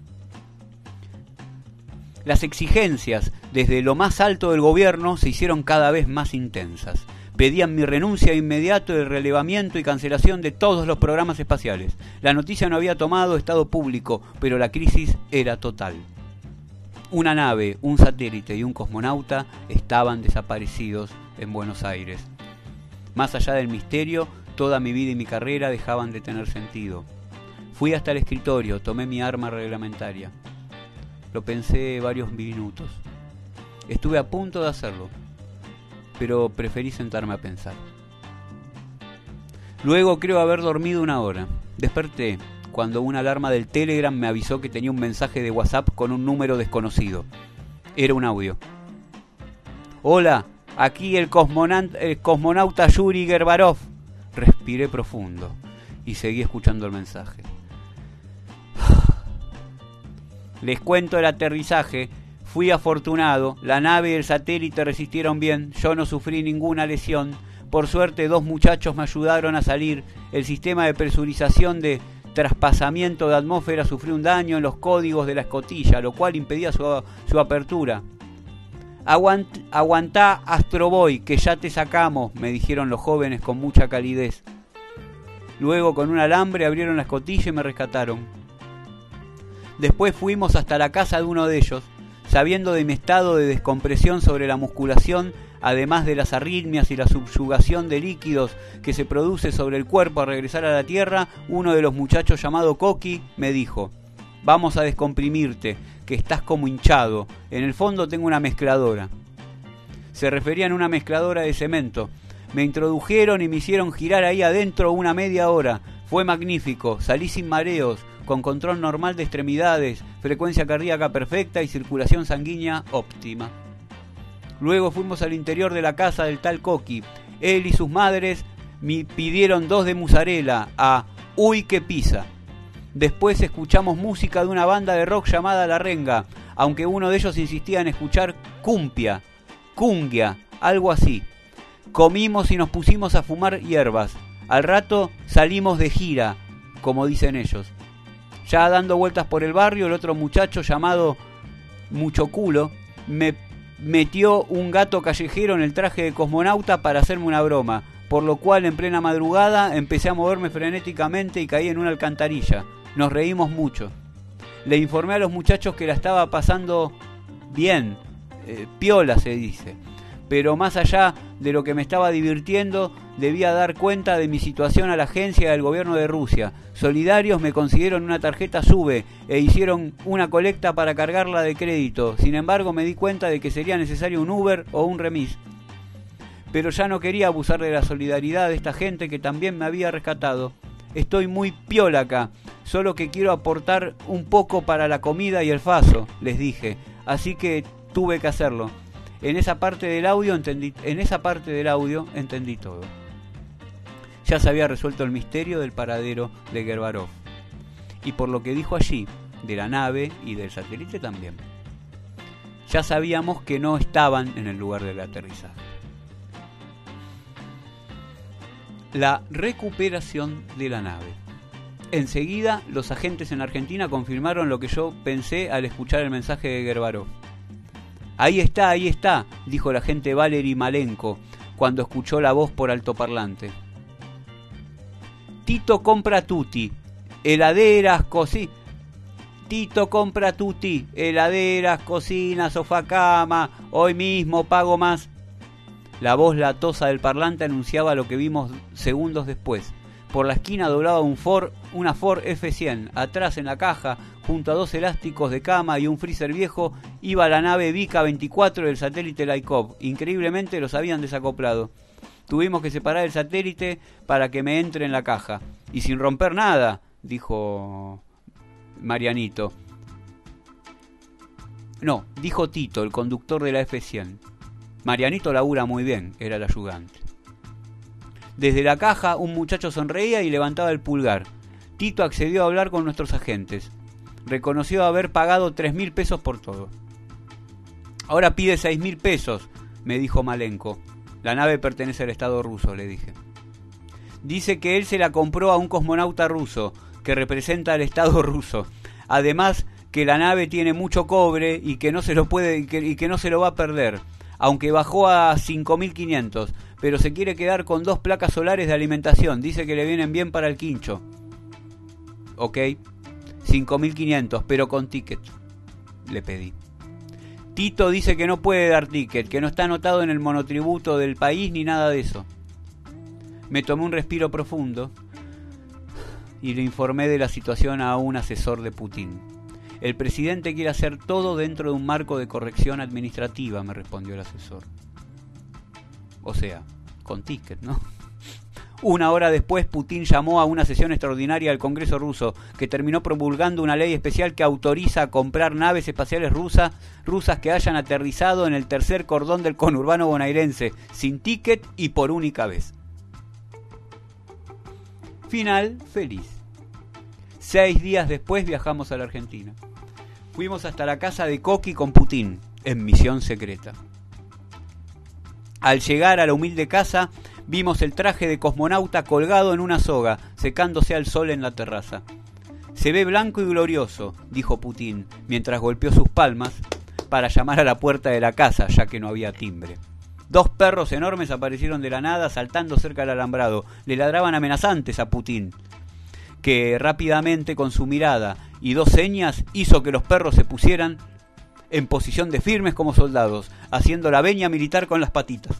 Las exigencias desde lo más alto del gobierno se hicieron cada vez más intensas. Pedían mi renuncia inmediata, el relevamiento y cancelación de todos los programas espaciales. La noticia no había tomado estado público, pero la crisis era total. Una nave, un satélite y un cosmonauta estaban desaparecidos en Buenos Aires. Más allá del misterio, toda mi vida y mi carrera dejaban de tener sentido. Fui hasta el escritorio, tomé mi arma reglamentaria. Lo pensé varios minutos. Estuve a punto de hacerlo, pero preferí sentarme a pensar. Luego creo haber dormido 1 hora. Desperté cuando una alarma del Telegram me avisó que tenía un mensaje de WhatsApp con un número desconocido. Era un audio. Hola, aquí el cosmonauta Yuri Gervarov. Respiré profundo y seguí escuchando el mensaje. Les cuento el aterrizaje. Fui afortunado. La nave y el satélite resistieron bien. Yo no sufrí ninguna lesión. Por suerte 2 muchachos me ayudaron a salir. El sistema de presurización de traspasamiento de atmósfera sufrió un daño en los códigos de la escotilla, lo cual impedía su apertura. Aguantá, Astro Boy, que ya te sacamos, me dijeron los jóvenes con mucha calidez. Luego con un alambre abrieron la escotilla y me rescataron. Después fuimos hasta la casa de uno de ellos, sabiendo de mi estado de descompresión sobre la musculación, además de las arritmias y la subyugación de líquidos que se produce sobre el cuerpo al regresar a la Tierra. Uno de los muchachos llamado Coqui me dijo: vamos a descomprimirte, que estás como hinchado, en el fondo tengo una mezcladora. Se referían a una mezcladora de cemento. Me introdujeron y me hicieron girar ahí adentro una media hora. Fue magnífico, salí sin mareos, con control normal de extremidades, frecuencia cardíaca perfecta y circulación sanguínea óptima. Luego fuimos al interior de la casa del tal Coqui. Él y sus madres me pidieron 2 de mozzarella a Uy que pisa. Después escuchamos música de una banda de rock llamada La Renga, aunque uno de ellos insistía en escuchar cumbia, algo así. Comimos y nos pusimos a fumar hierbas. Al rato salimos de gira, como dicen ellos. Ya dando vueltas por el barrio, el otro muchacho llamado Mucho Culo me metió un gato callejero en el traje de cosmonauta para hacerme una broma, por lo cual en plena madrugada empecé a moverme frenéticamente y caí en una alcantarilla. Nos reímos mucho. Le informé a los muchachos que la estaba pasando bien, piola se dice, pero más allá de lo que me estaba divirtiendo, debía dar cuenta de mi situación a la agencia del gobierno de Rusia. Solidarios me consiguieron una tarjeta SUBE e hicieron una colecta para cargarla de crédito. Sin embargo, me di cuenta de que sería necesario un Uber o un remis. pero ya no quería abusar de la solidaridad de esta gente que también me había rescatado. Estoy muy piola acá, solo que quiero aportar un poco para la comida y el faso, les dije, así que tuve que hacerlo. En esa parte del audio entendí todo. Ya se había resuelto el misterio del paradero de Gervarov, y por lo que dijo allí, de la nave y del satélite también. Ya sabíamos que no estaban en el lugar del aterrizaje. La recuperación de la nave. Enseguida, los agentes en Argentina confirmaron lo que yo pensé al escuchar el mensaje de Gervarov. Ahí está, dijo el agente Valery Malenko cuando escuchó la voz por altoparlante. Tito compra tutti, heladeras, Tito compra tutti, heladeras, cocina, sofá, cama, hoy mismo pago más. La voz latosa del parlante anunciaba lo que vimos segundos después. Por la esquina doblaba una Ford F100. Atrás en la caja, junto a 2 elásticos de cama y un freezer viejo, iba la nave Vika 24 del satélite Laikov. Increíblemente los habían desacoplado. Tuvimos que separar el satélite para que me entre en la caja. Y sin romper nada, dijo Marianito. No, dijo Tito, el conductor de la F100. Marianito labura muy bien, era el ayudante. Desde la caja un muchacho sonreía y levantaba el pulgar. Tito accedió a hablar con nuestros agentes. Reconoció haber pagado 3.000 pesos por todo. Ahora pide 6.000 pesos, me dijo Malenko. La nave pertenece al Estado ruso, le dije. Dice que él se la compró a un cosmonauta ruso, que representa al Estado ruso. Además, que la nave tiene mucho cobre y que no se lo puede y que no se lo va a perder. Aunque bajó a 5.500, pero se quiere quedar con 2 placas solares de alimentación. Dice que le vienen bien para el quincho. Ok, 5.500, pero con ticket, le pedí. Tito dice que no puede dar ticket, que no está anotado en el monotributo del país ni nada de eso. Me tomé un respiro profundo y le informé de la situación a un asesor de Putin. El presidente quiere hacer todo dentro de un marco de corrección administrativa, me respondió el asesor. O sea, con ticket, ¿no? Una hora después, Putin llamó a una sesión extraordinaria del Congreso ruso, que terminó promulgando una ley especial que autoriza a comprar naves espaciales rusas que hayan aterrizado en el tercer cordón del conurbano bonaerense, sin ticket y por única vez. Final feliz. 6 días después viajamos a la Argentina. Fuimos hasta la casa de Coqui con Putin, en misión secreta. Al llegar a la humilde casa, vimos el traje de cosmonauta colgado en una soga, secándose al sol en la terraza. Se ve blanco y glorioso, dijo Putin, mientras golpeó sus palmas para llamar a la puerta de la casa, ya que no había timbre. 2 perros enormes aparecieron de la nada, saltando cerca del alambrado. Le ladraban amenazantes a Putin, que rápidamente, con su mirada y 2 señas, hizo que los perros se pusieran en posición de firmes como soldados, haciendo la veña militar con las patitas.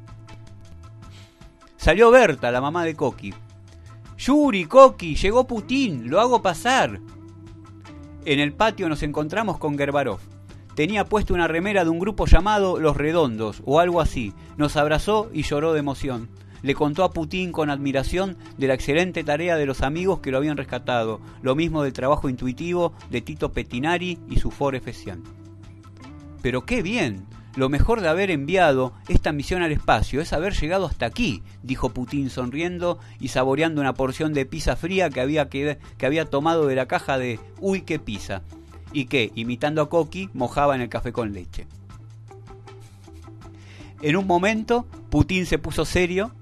Salió Berta, la mamá de Coqui. Yuri, Coqui, llegó Putin, lo hago pasar. En el patio nos encontramos con Gervarov. Tenía puesto una remera de un grupo llamado Los Redondos, o algo así. Nos abrazó y lloró de emoción. Le contó a Putin con admiración de la excelente tarea de los amigos que lo habían rescatado, lo mismo del trabajo intuitivo de Tito Pettinari y su Ford F100. Pero qué bien, lo mejor de haber enviado esta misión al espacio es haber llegado hasta aquí, dijo Putin sonriendo y saboreando una porción de pizza fría que había tomado de la caja de Uy qué pizza, y que, imitando a Coqui, mojaba en el café con leche. En un momento, Putin se puso serio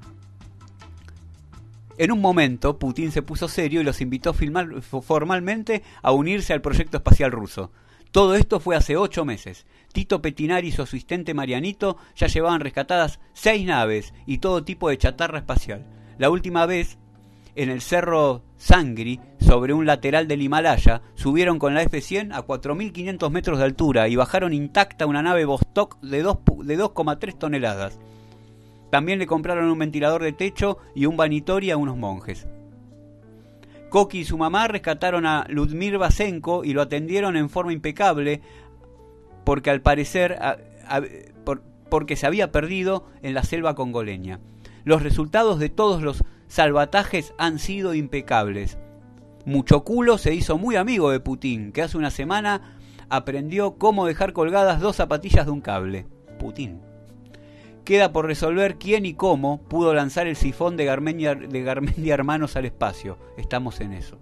y los invitó formalmente a unirse al proyecto espacial ruso. Todo esto fue hace 8 meses. Tito Pettinari y su asistente Marianito ya llevaban rescatadas 6 naves y todo tipo de chatarra espacial. La última vez, en el cerro Sangri, sobre un lateral del Himalaya, subieron con la F100 a 4.500 metros de altura y bajaron intacta una nave Vostok de 2,3 toneladas. También le compraron un ventilador de techo y un vanitorio a unos monjes. Coqui y su mamá rescataron a Ludmir Vasenko y lo atendieron en forma impecable porque al parecer porque se había perdido en la selva congoleña. Los resultados de todos los salvatajes han sido impecables. Muchoculo se hizo muy amigo de Putin, que hace una semana aprendió cómo dejar colgadas 2 zapatillas de un cable. Putin. Queda por resolver quién y cómo pudo lanzar el sifón de Garmendia Hermanos al espacio. Estamos en eso.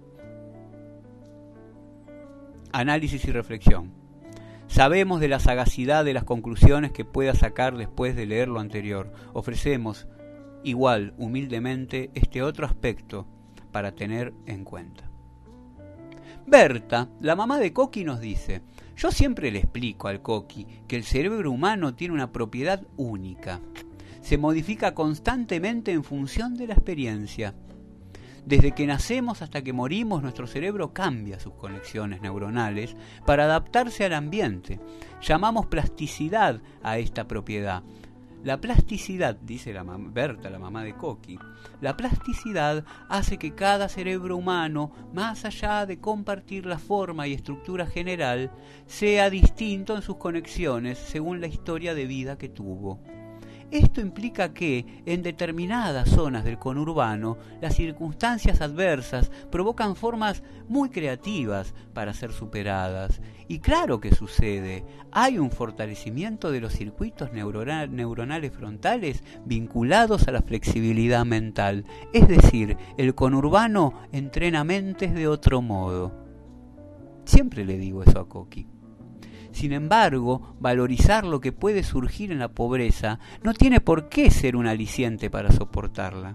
Análisis y reflexión. Sabemos de la sagacidad de las conclusiones que pueda sacar después de leer lo anterior. Ofrecemos, igual, humildemente, este otro aspecto para tener en cuenta. Berta, la mamá de Coqui, nos dice: yo siempre le explico al Coqui que el cerebro humano tiene una propiedad única. Se modifica constantemente en función de la experiencia. Desde que nacemos hasta que morimos, nuestro cerebro cambia sus conexiones neuronales para adaptarse al ambiente. Llamamos plasticidad a esta propiedad. La plasticidad, dice Berta, la mamá de Coqui, la plasticidad hace que cada cerebro humano, más allá de compartir la forma y estructura general, sea distinto en sus conexiones según la historia de vida que tuvo. Esto implica que, en determinadas zonas del conurbano, las circunstancias adversas provocan formas muy creativas para ser superadas. Y claro que sucede, hay un fortalecimiento de los circuitos neuronales frontales vinculados a la flexibilidad mental. Es decir, el conurbano entrena mentes de otro modo. Siempre le digo eso a Coqui. Sin embargo, valorizar lo que puede surgir en la pobreza no tiene por qué ser un aliciente para soportarla.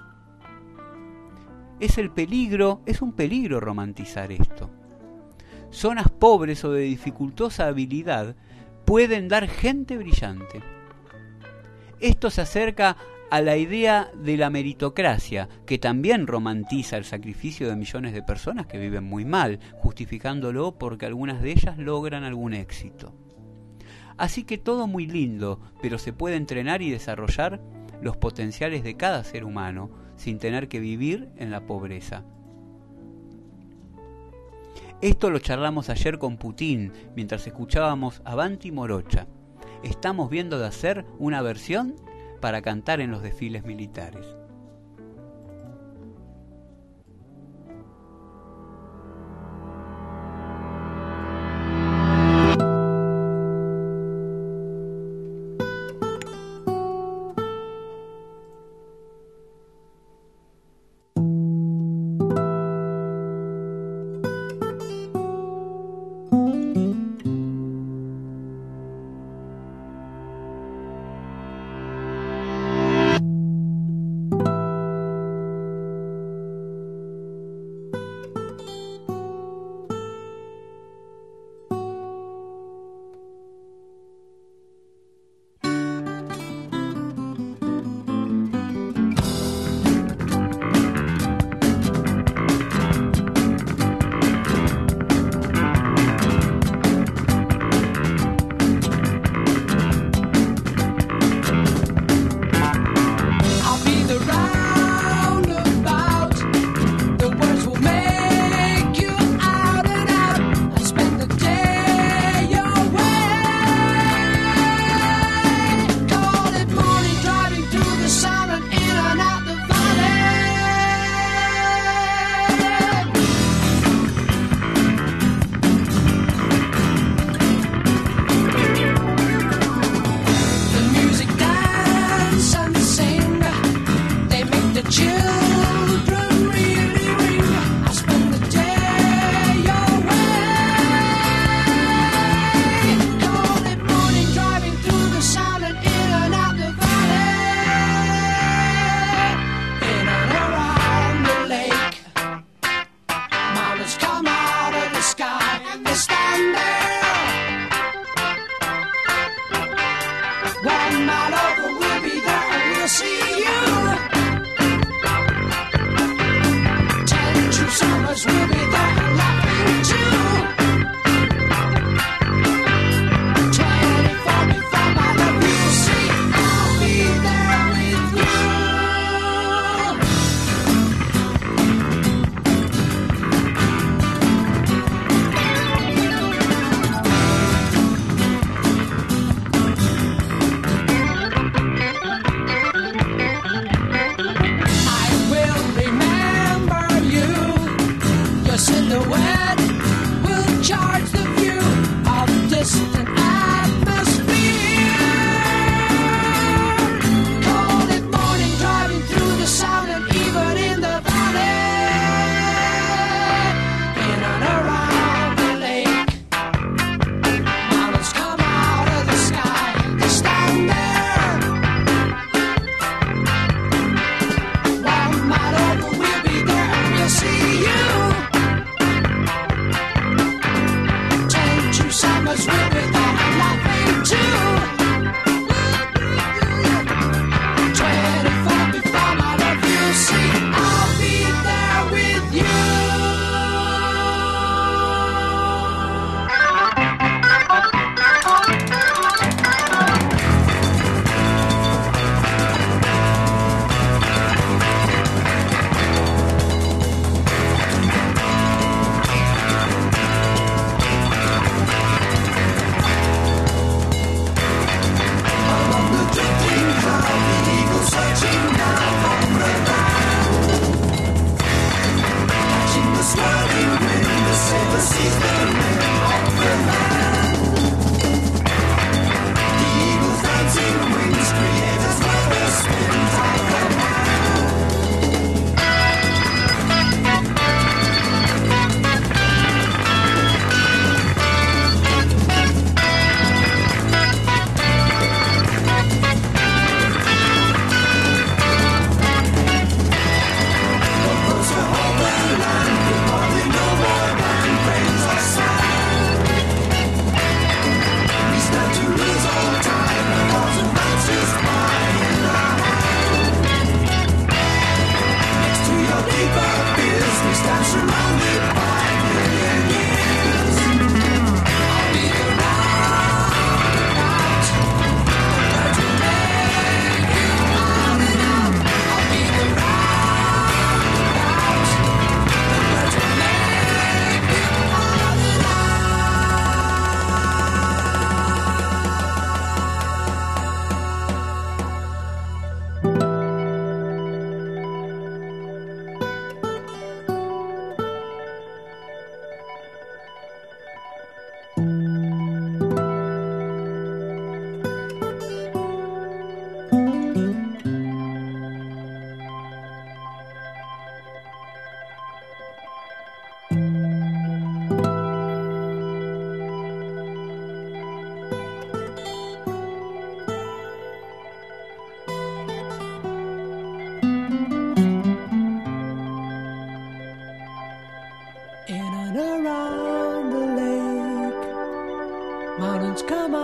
Es un peligro romantizar esto. Zonas pobres o de dificultosa habilidad pueden dar gente brillante. Esto se acerca a la idea de la meritocracia, que también romantiza el sacrificio de millones de personas que viven muy mal, justificándolo porque algunas de ellas logran algún éxito. Así que todo muy lindo, pero se puede entrenar y desarrollar los potenciales de cada ser humano sin tener que vivir en la pobreza. Esto lo charlamos ayer con Putin mientras escuchábamos Avanti Morocha. Estamos viendo de hacer una versión para cantar en los desfiles militares.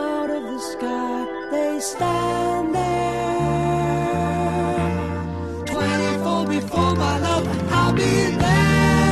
out of the sky. They stand there. 24 before my love, I'll be there.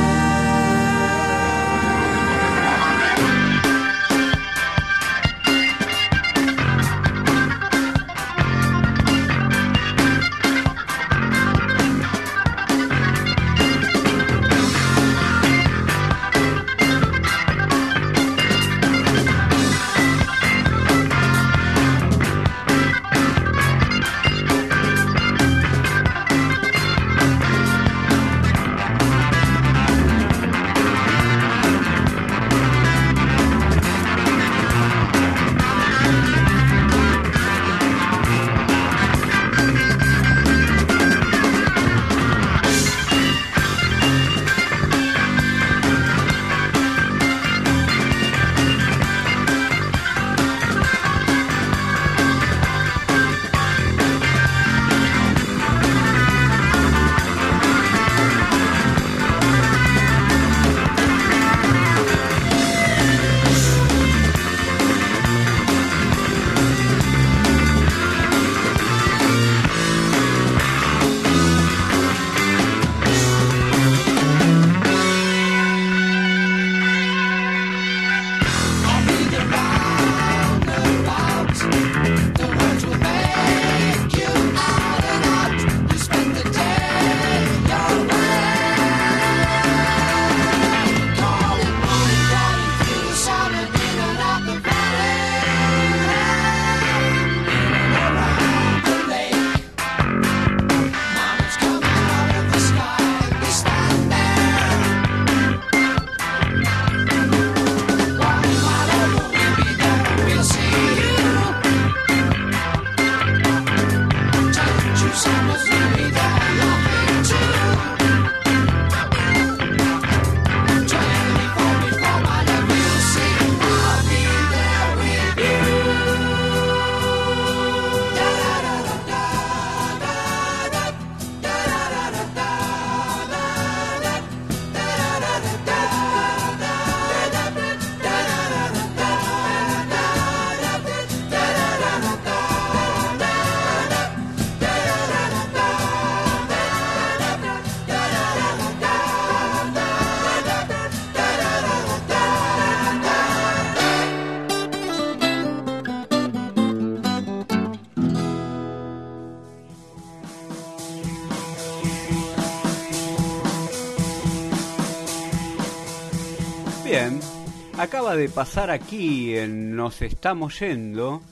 Bien, acaba de pasar aquí en Nos Estamos Yendo.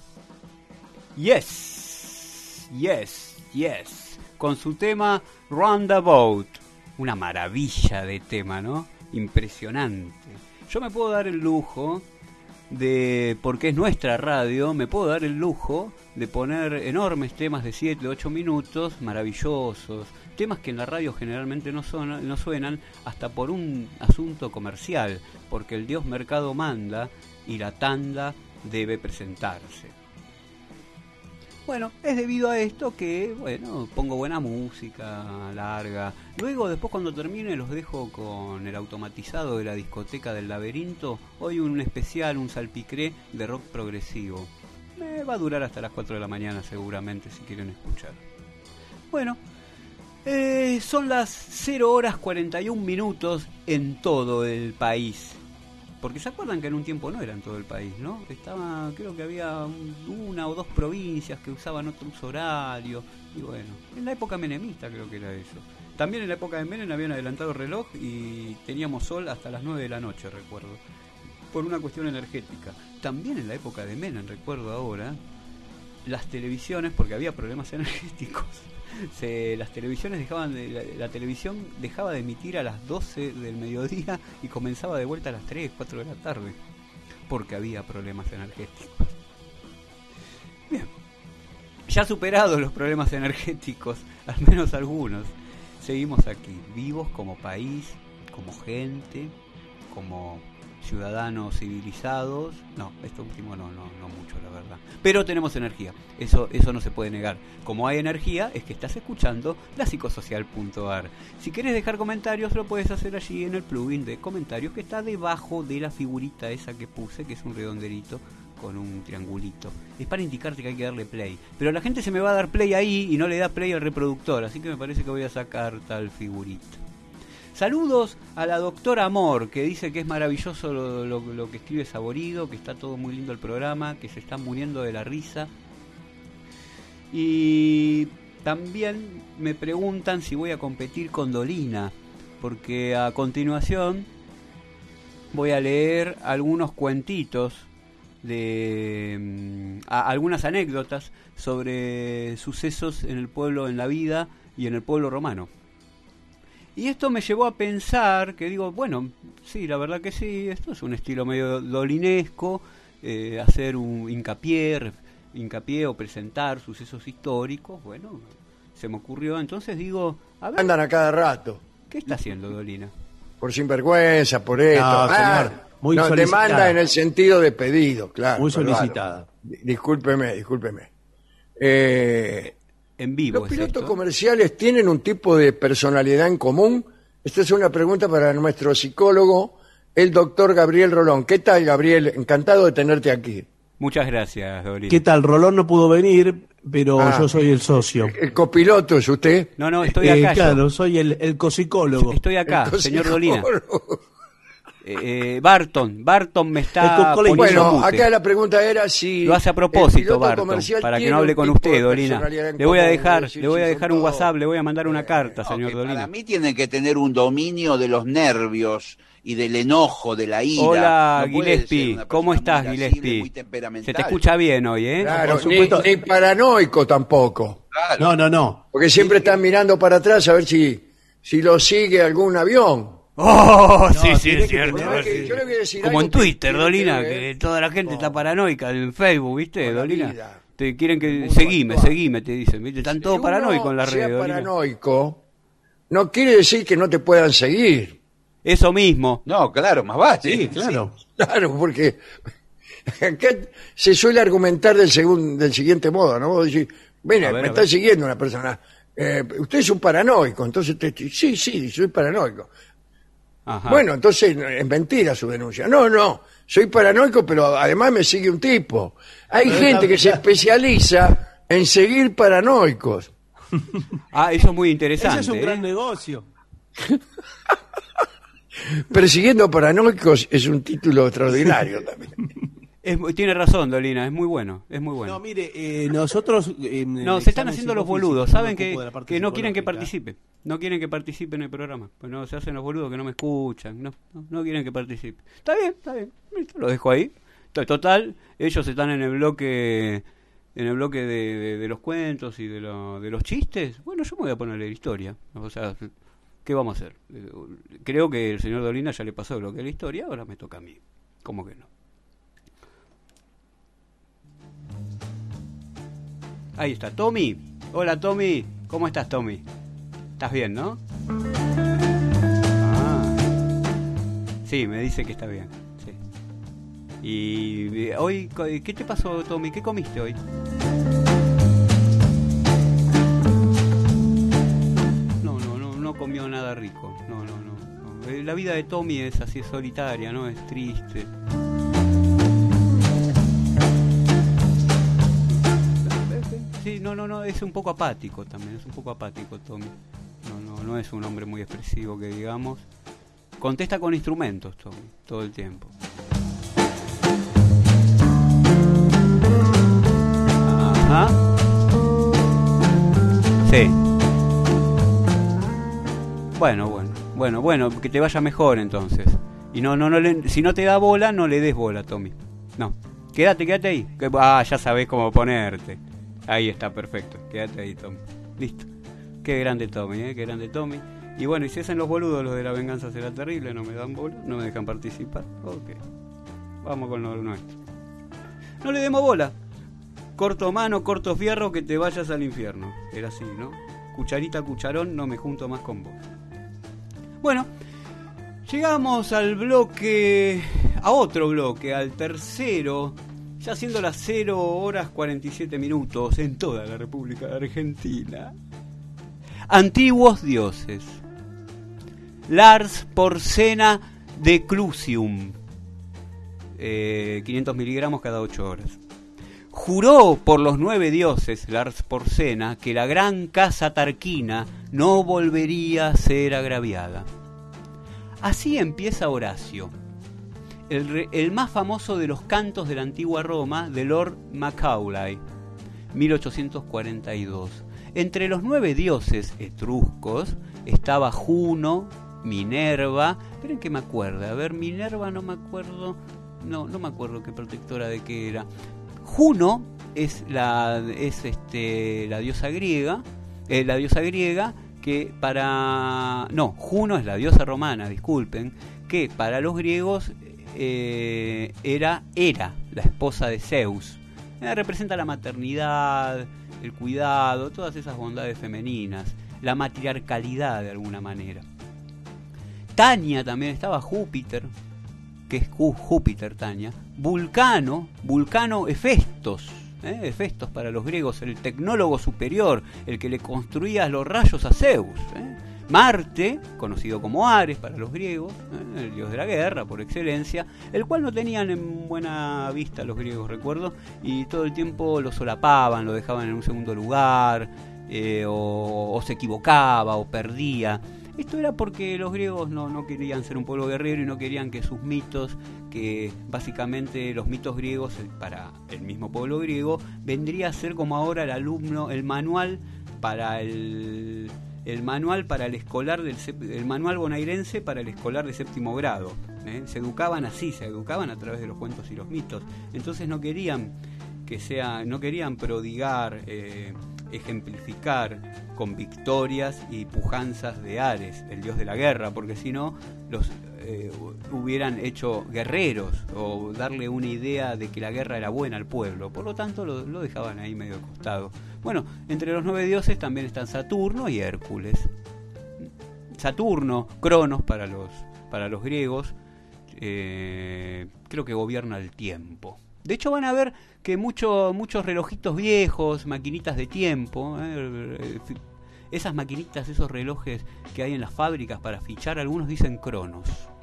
Yes, con su tema Roundabout. Una maravilla de tema, ¿no? Impresionante. Yo me puedo dar el lujo de, porque es nuestra radio, me puedo dar el lujo de poner enormes temas de 7, 8 minutos, maravillosos. Temas que en la radio generalmente no suenan hasta por un asunto comercial, porque el Dios mercado manda y la tanda debe presentarse. Bueno, es debido a esto que, bueno, pongo buena música larga. Luego, después cuando termine, los dejo con el automatizado de la discoteca del laberinto. Hoy un especial, un salpicré de rock progresivo. Me va a durar hasta las 4 de la mañana seguramente, si quieren escuchar. Bueno, son las 0:41 en todo el país. Porque se acuerdan que en un tiempo no era en todo el país, ¿no? Creo que había una o dos provincias que usaban otro uso horario. Y bueno, en la época menemista creo que era eso. También en la época de Menem habían adelantado el reloj y teníamos sol hasta las 9 de la noche, recuerdo. Por una cuestión energética. También en la época de Menem, recuerdo ahora, las televisiones, porque había problemas energéticos, las televisiones la televisión dejaba de emitir a las 12 del mediodía y comenzaba de vuelta a las 3, 4 de la tarde, porque había problemas energéticos. Bien, ya superados los problemas energéticos, al menos algunos, seguimos aquí, vivos como país, como gente, como ciudadanos civilizados. No, esto último no mucho, la verdad. Pero tenemos energía, eso no se puede negar. Como hay energía, es que estás escuchando la psicosocial.ar. Si querés dejar comentarios, lo puedes hacer allí en el plugin de comentarios que está debajo de la figurita esa que puse, que es un redonderito con un triangulito. Es para indicarte que hay que darle play. Pero la gente se me va a dar play ahí y no le da play al reproductor, así que me parece que voy a sacar tal figurita. Saludos a la doctora Amor, que dice que es maravilloso lo que escribe Saborido, que está todo muy lindo el programa, que se están muriendo de la risa. Y también me preguntan si voy a competir con Dolina, porque a continuación voy a leer algunos cuentitos de algunas anécdotas sobre sucesos en el pueblo, en la vida y en el pueblo romano. Y esto me llevó a pensar que digo, bueno, sí, la verdad que sí, esto es un estilo medio dolinesco, hacer un hincapié o presentar sucesos históricos. Bueno, se me ocurrió, entonces digo, a ver, Andan a cada rato. ¿qué está haciendo Dolina? Por sinvergüenza, por esto. No, señor, muy no, solicitada. demanda en el sentido de pedido, claro. Muy claro. solicitada. Discúlpeme. En vivo. ¿Los es pilotos esto. comerciales tienen un tipo de personalidad en común? Esta es una pregunta para nuestro psicólogo, el doctor Gabriel Rolón. ¿Qué tal, Gabriel? Encantado de tenerte aquí. Muchas gracias, Dolina. ¿Qué tal? Rolón no pudo venir, pero yo soy el socio. ¿El copiloto es usted? No, estoy acá. Claro, soy el cosicólogo. Estoy acá, El señor psicólogo. Dolina. Barton me está poniendo Bueno, mute. acá la pregunta era si... Lo hace a el propósito, piloto Barton, comercial para que tiene no hable un con tipo usted, de Dolina. personalidad en Le voy a común, dejar, es decir, le voy a si dejar son un todos- WhatsApp, le voy a mandar una carta, No, señor que Dolina. para mí tienen que tener un dominio de los nervios y del enojo, de la ira. Hola, No puede ser Gillespie, una ¿cómo persona estás, muy irascible, Gillespie? muy temperamental. Se te escucha bien hoy, ¿eh? Claro, Por supuesto. ni paranoico tampoco. Claro. No. Porque siempre están mirando para atrás a ver si lo sigue algún avión. ¡Oh, sí, sí, tiene es que cierto! tener- sí. Yo le voy a decir Como algo en Twitter, tiene Dolina, ver que toda la gente está paranoica en Facebook, ¿viste, con la Dolina? vida. Te quieren que... mundo Seguime, actual. te dicen, ¿viste? Están Si todos uno paranoicos en la sea red, Dolina. paranoico, no quiere decir que no te puedan seguir. Eso mismo. No, claro, más vale. Sí, claro. Claro, porque acá se suele argumentar del siguiente modo, ¿no? Vos decís, mire, A ver, me a está ver. siguiendo una persona. Usted es un paranoico, entonces sí, soy paranoico. Ajá. Bueno, entonces es mentira su denuncia. No, soy paranoico, pero además me sigue un tipo. Hay gente que se especializa en seguir paranoicos. Eso es muy interesante. Ese es un ¿eh? gran negocio. Persiguiendo paranoicos es un título extraordinario también. Tiene razón, Dolina, es muy bueno, es muy bueno. No, mire, nosotros... No, se están haciendo los boludos, saben que no quieren que participe. No quieren que participe en el programa. Pues no, se hacen los boludos que no me escuchan. No quieren que participe. Está bien. Listo, lo dejo ahí. Total, ellos están en el bloque de los cuentos y de los chistes. Bueno, yo me voy a poner a leer historia. O sea, ¿qué vamos a hacer? Creo que el señor Dolina ya le pasó el bloque de la historia, ahora me toca a mí. ¿Cómo que no? Ahí está, Tommy. Hola, Tommy. ¿Cómo estás, Tommy? ¿Estás bien, no? Sí, me dice que está bien. Sí. Y hoy, ¿qué te pasó, Tommy? ¿Qué comiste hoy? No comió nada rico. No. La vida de Tommy es así, solitaria, ¿no? Es triste. Sí, no, es un poco apático también, es un poco apático Tommy. No es un hombre muy expresivo que digamos. Contesta con instrumentos, Tommy, todo el tiempo. Ajá. Sí. Bueno, que te vaya mejor entonces. Y si no te da bola, no le des bola, Tommy. No. Quédate ahí. Ya sabés cómo ponerte. Ahí está, perfecto. Quédate ahí, Tommy. Listo. Qué grande Tommy, qué grande Tommy. Y bueno, y si hacen los boludos, los de la venganza será terrible, no me dan bola, no me dejan participar. Ok. Vamos con lo nuestro. No le demos bola. Corto mano, corto fierro, que te vayas al infierno. Era así, ¿no? Cucharita, cucharón, no me junto más con vos. Bueno, llegamos al bloque, a otro bloque, al tercero, ya siendo las 0:47 en toda la República de Argentina. Antiguos dioses. Lars Porsena de Clusium. 500 miligramos cada 8 horas. Juró por los 9 dioses, Lars Porsena, que la gran casa tarquina no volvería a ser agraviada. Así empieza Horacio, el más famoso de los cantos de la antigua Roma de Lord Macaulay, 1842. Entre los 9 dioses etruscos estaba Juno, Minerva, esperen que me acuerde, a ver, Minerva no me acuerdo, no me acuerdo qué protectora de qué era. Juno es la diosa griega, que Juno es la diosa romana, disculpen, que para los griegos era Hera, la esposa de Zeus. Representa la maternidad, el cuidado, todas esas bondades femeninas, la matriarcalidad de alguna manera. Tania también estaba, Júpiter, que es Júpiter, Tania. Vulcano Hefestos, Hefestos para los griegos, el tecnólogo superior, el que le construía los rayos a Zeus. Marte, conocido como Ares para los griegos, el dios de la guerra por excelencia, el cual no tenían en buena vista los griegos, recuerdo, y todo el tiempo lo solapaban, lo dejaban en un segundo lugar, o se equivocaba o perdía. Esto era porque los griegos no querían ser un pueblo guerrero y no querían que sus mitos, que básicamente los mitos griegos para el mismo pueblo griego, vendría a ser como ahora el manual para el manual bonaerense para el escolar de séptimo grado. Se educaban así, se educaban a través de los cuentos y los mitos. Entonces no querían prodigar, ejemplificar con victorias y pujanzas de Ares, el dios de la guerra, porque si no los hubieran hecho guerreros o darle una idea de que la guerra era buena al pueblo. Por lo tanto lo dejaban ahí medio de costado. Bueno, entre los 9 dioses también están Saturno y Hércules. Saturno, Cronos para los griegos, creo que gobierna el tiempo. De hecho van a ver que muchos relojitos viejos, maquinitas de tiempo, esas maquinitas, esos relojes que hay en las fábricas para fichar, algunos dicen Cronos.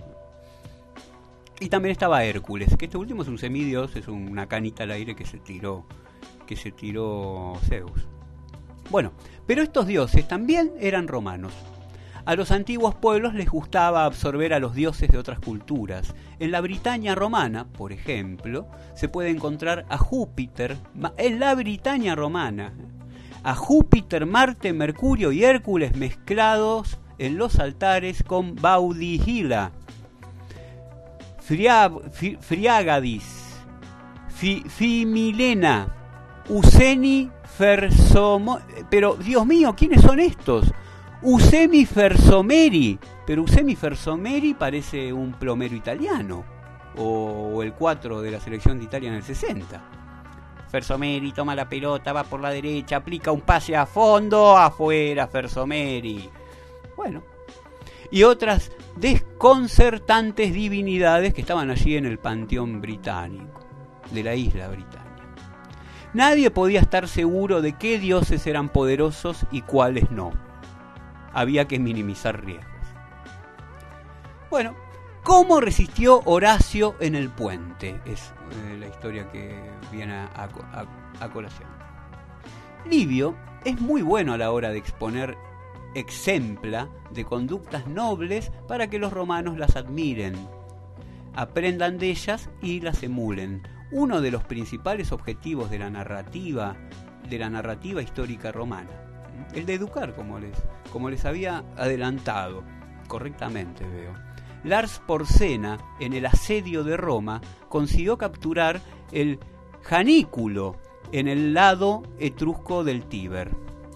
Y también estaba Hércules, que este último es un semidios, es una canita al aire que se tiró Zeus. Bueno, pero estos dioses también eran romanos. A los antiguos pueblos les gustaba absorber a los dioses de otras culturas. En la Britania romana, por ejemplo, se puede encontrar a Júpiter, en la Britania romana, a Júpiter, Marte, Mercurio y Hércules mezclados en los altares con Baudihila, Friagadis, Fimilena, Useni, pero Dios mío, ¿quiénes son estos? Usemi Fersomeri, pero Usemi Fersomeri parece un plomero italiano, o el 4 de la selección de Italia en el 60. Fersomeri toma la pelota, va por la derecha, aplica un pase a fondo, afuera Fersomeri. Bueno, y otras desconcertantes divinidades que estaban allí en el panteón británico, de la isla británica. Nadie podía estar seguro de qué dioses eran poderosos y cuáles no. Había que minimizar riesgos. Bueno, ¿cómo resistió Horacio en el puente? Es la historia que viene a colación. Livio es muy bueno a la hora de exponer exempla de conductas nobles para que los romanos las admiren, aprendan de ellas y las emulen. Uno de los principales objetivos de la narrativa histórica romana, el de educar, como les había adelantado correctamente, veo. Lars Porsena, en el asedio de Roma, consiguió capturar el Janículo en el lado etrusco del Tíber.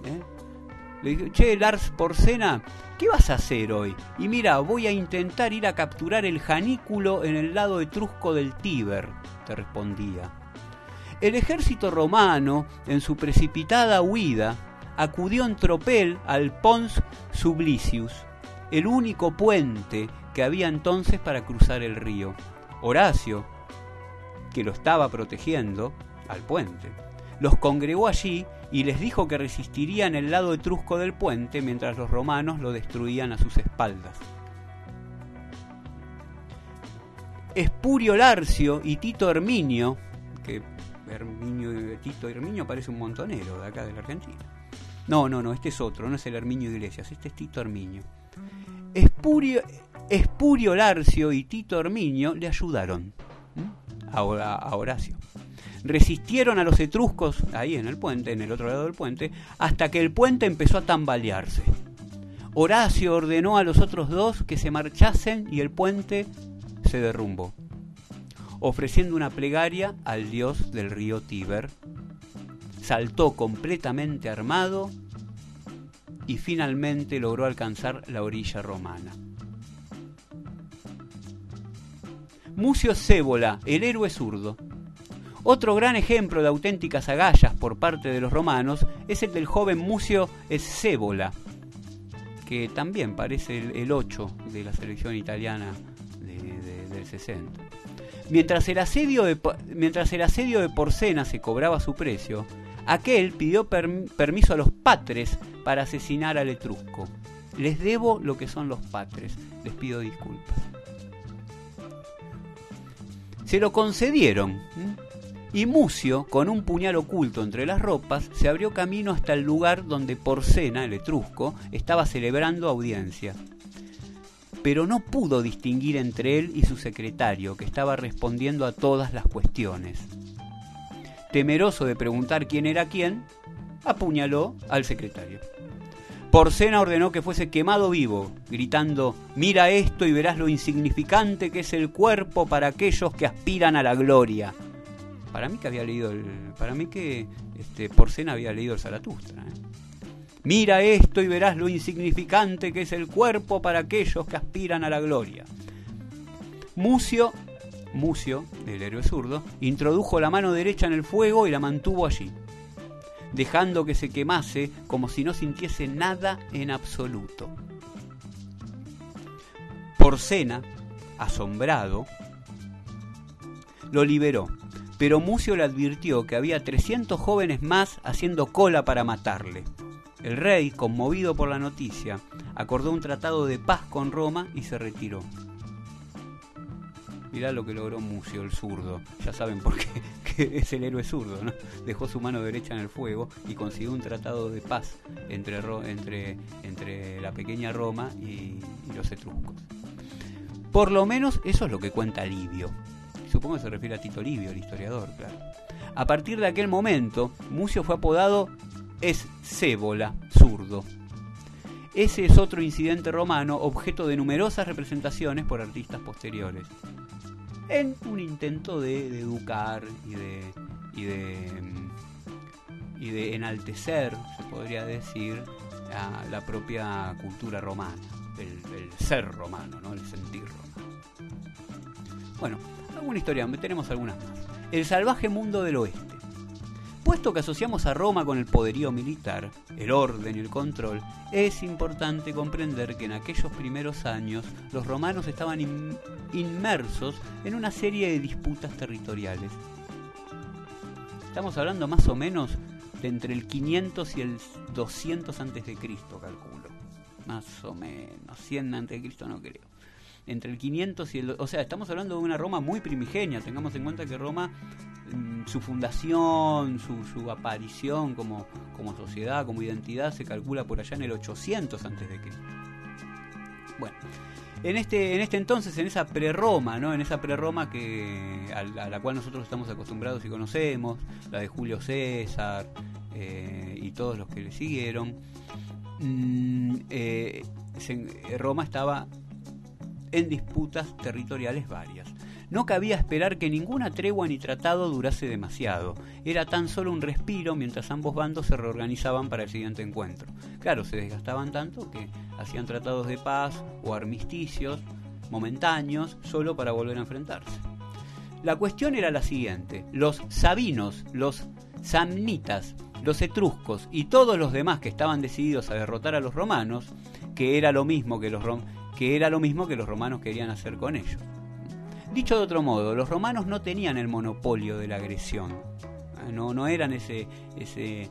Le dije, che, Lars Porsena, ¿qué vas a hacer hoy? Y mira, voy a intentar ir a capturar el Janículo en el lado etrusco del Tíber, te respondía. El ejército romano, en su precipitada huida, acudió en tropel al Pons Sublicius, el único puente que había entonces para cruzar el río. Horacio, que lo estaba protegiendo al puente, los congregó allí y les dijo que resistirían el lado etrusco del puente mientras los romanos lo destruían a sus espaldas. Espurio Larcio y Tito Herminio, que Tito Herminio parece un montonero de acá de la Argentina. No, este es otro, no es el Herminio Iglesias, este es Tito Herminio. Espurio Larcio y Tito Herminio le ayudaron a Horacio. Resistieron a los etruscos ahí en el puente, en el otro lado del puente, hasta que el puente empezó a tambalearse. Horacio ordenó a los otros dos que se marchasen y el puente se derrumbó, ofreciendo una plegaria al dios del río Tíber. Saltó completamente armado y finalmente logró alcanzar la orilla romana. Mucio Cébola, el héroe zurdo. Otro gran ejemplo de auténticas agallas por parte de los romanos es el del joven Mucio Cébola, que también parece el 8 de la selección italiana del 60. Mientras el asedio de Porcena se cobraba su precio, aquel pidió permiso a los patres para asesinar al etrusco. Les debo lo que son los patres, les pido disculpas. Se lo concedieron, y Mucio, con un puñal oculto entre las ropas, se abrió camino hasta el lugar donde Porcena, el etrusco, estaba celebrando audiencia. Pero no pudo distinguir entre él y su secretario, que estaba respondiendo a todas las cuestiones. Temeroso de preguntar quién era quién, apuñaló al secretario. Porcena ordenó que fuese quemado vivo, gritando: «Mira esto y verás lo insignificante que es el cuerpo para aquellos que aspiran a la gloria». Para mí que Porcena había leído el Zaratustra. «Mira esto y verás lo insignificante que es el cuerpo para aquellos que aspiran a la gloria». Mucio, el héroe zurdo, introdujo la mano derecha en el fuego y la mantuvo allí, dejando que se quemase como si no sintiese nada en absoluto. Porcena, asombrado, lo liberó, pero Mucio le advirtió que había 300 jóvenes más haciendo cola para matarle. El rey, conmovido por la noticia, acordó un tratado de paz con Roma y se retiró. Mirá lo que logró Mucio, el zurdo. Ya saben por qué, que es el héroe zurdo, ¿no? Dejó su mano derecha en el fuego y consiguió un tratado de paz entre la pequeña Roma y los etruscos. Por lo menos eso es lo que cuenta Livio. Supongo que se refiere a Tito Livio, el historiador, claro. A partir de aquel momento, Mucio fue apodado Escébola, zurdo. Ese es otro incidente romano, objeto de numerosas representaciones por artistas posteriores, en un intento de educar y de enaltecer, se podría decir, a la propia cultura romana, el ser romano, ¿no? El sentir romano. Bueno, alguna historia, tenemos algunas más. El salvaje mundo del oeste. Puesto que asociamos a Roma con el poderío militar, el orden y el control, es importante comprender que en aquellos primeros años los romanos estaban inmersos en una serie de disputas territoriales. Estamos hablando más o menos de entre el 500 y el 200 a.C., calculo. Más o menos, 100 a.C. no creo. Entre el 500 y el... O sea, estamos hablando de una Roma muy primigenia. Tengamos en cuenta que Roma, su fundación, su aparición como sociedad, como identidad, se calcula por allá en el 800 a.C. Bueno, en este entonces, en esa prerroma, ¿no? En esa prerroma a la cual nosotros estamos acostumbrados y conocemos, la de Julio César y todos los que le siguieron, Roma estaba en disputas territoriales varias. No cabía esperar que ninguna tregua ni tratado durase demasiado. Era tan solo un respiro mientras ambos bandos se reorganizaban para el siguiente encuentro. Claro, se desgastaban tanto que hacían tratados de paz o armisticios momentáneos solo para volver a enfrentarse. La cuestión era la siguiente: los sabinos, los samnitas, los etruscos y todos los demás que estaban decididos a derrotar a los romanos, que era lo mismo que los romanos querían hacer con ellos. Dicho de otro modo, los romanos no tenían el monopolio de la agresión. No eran ese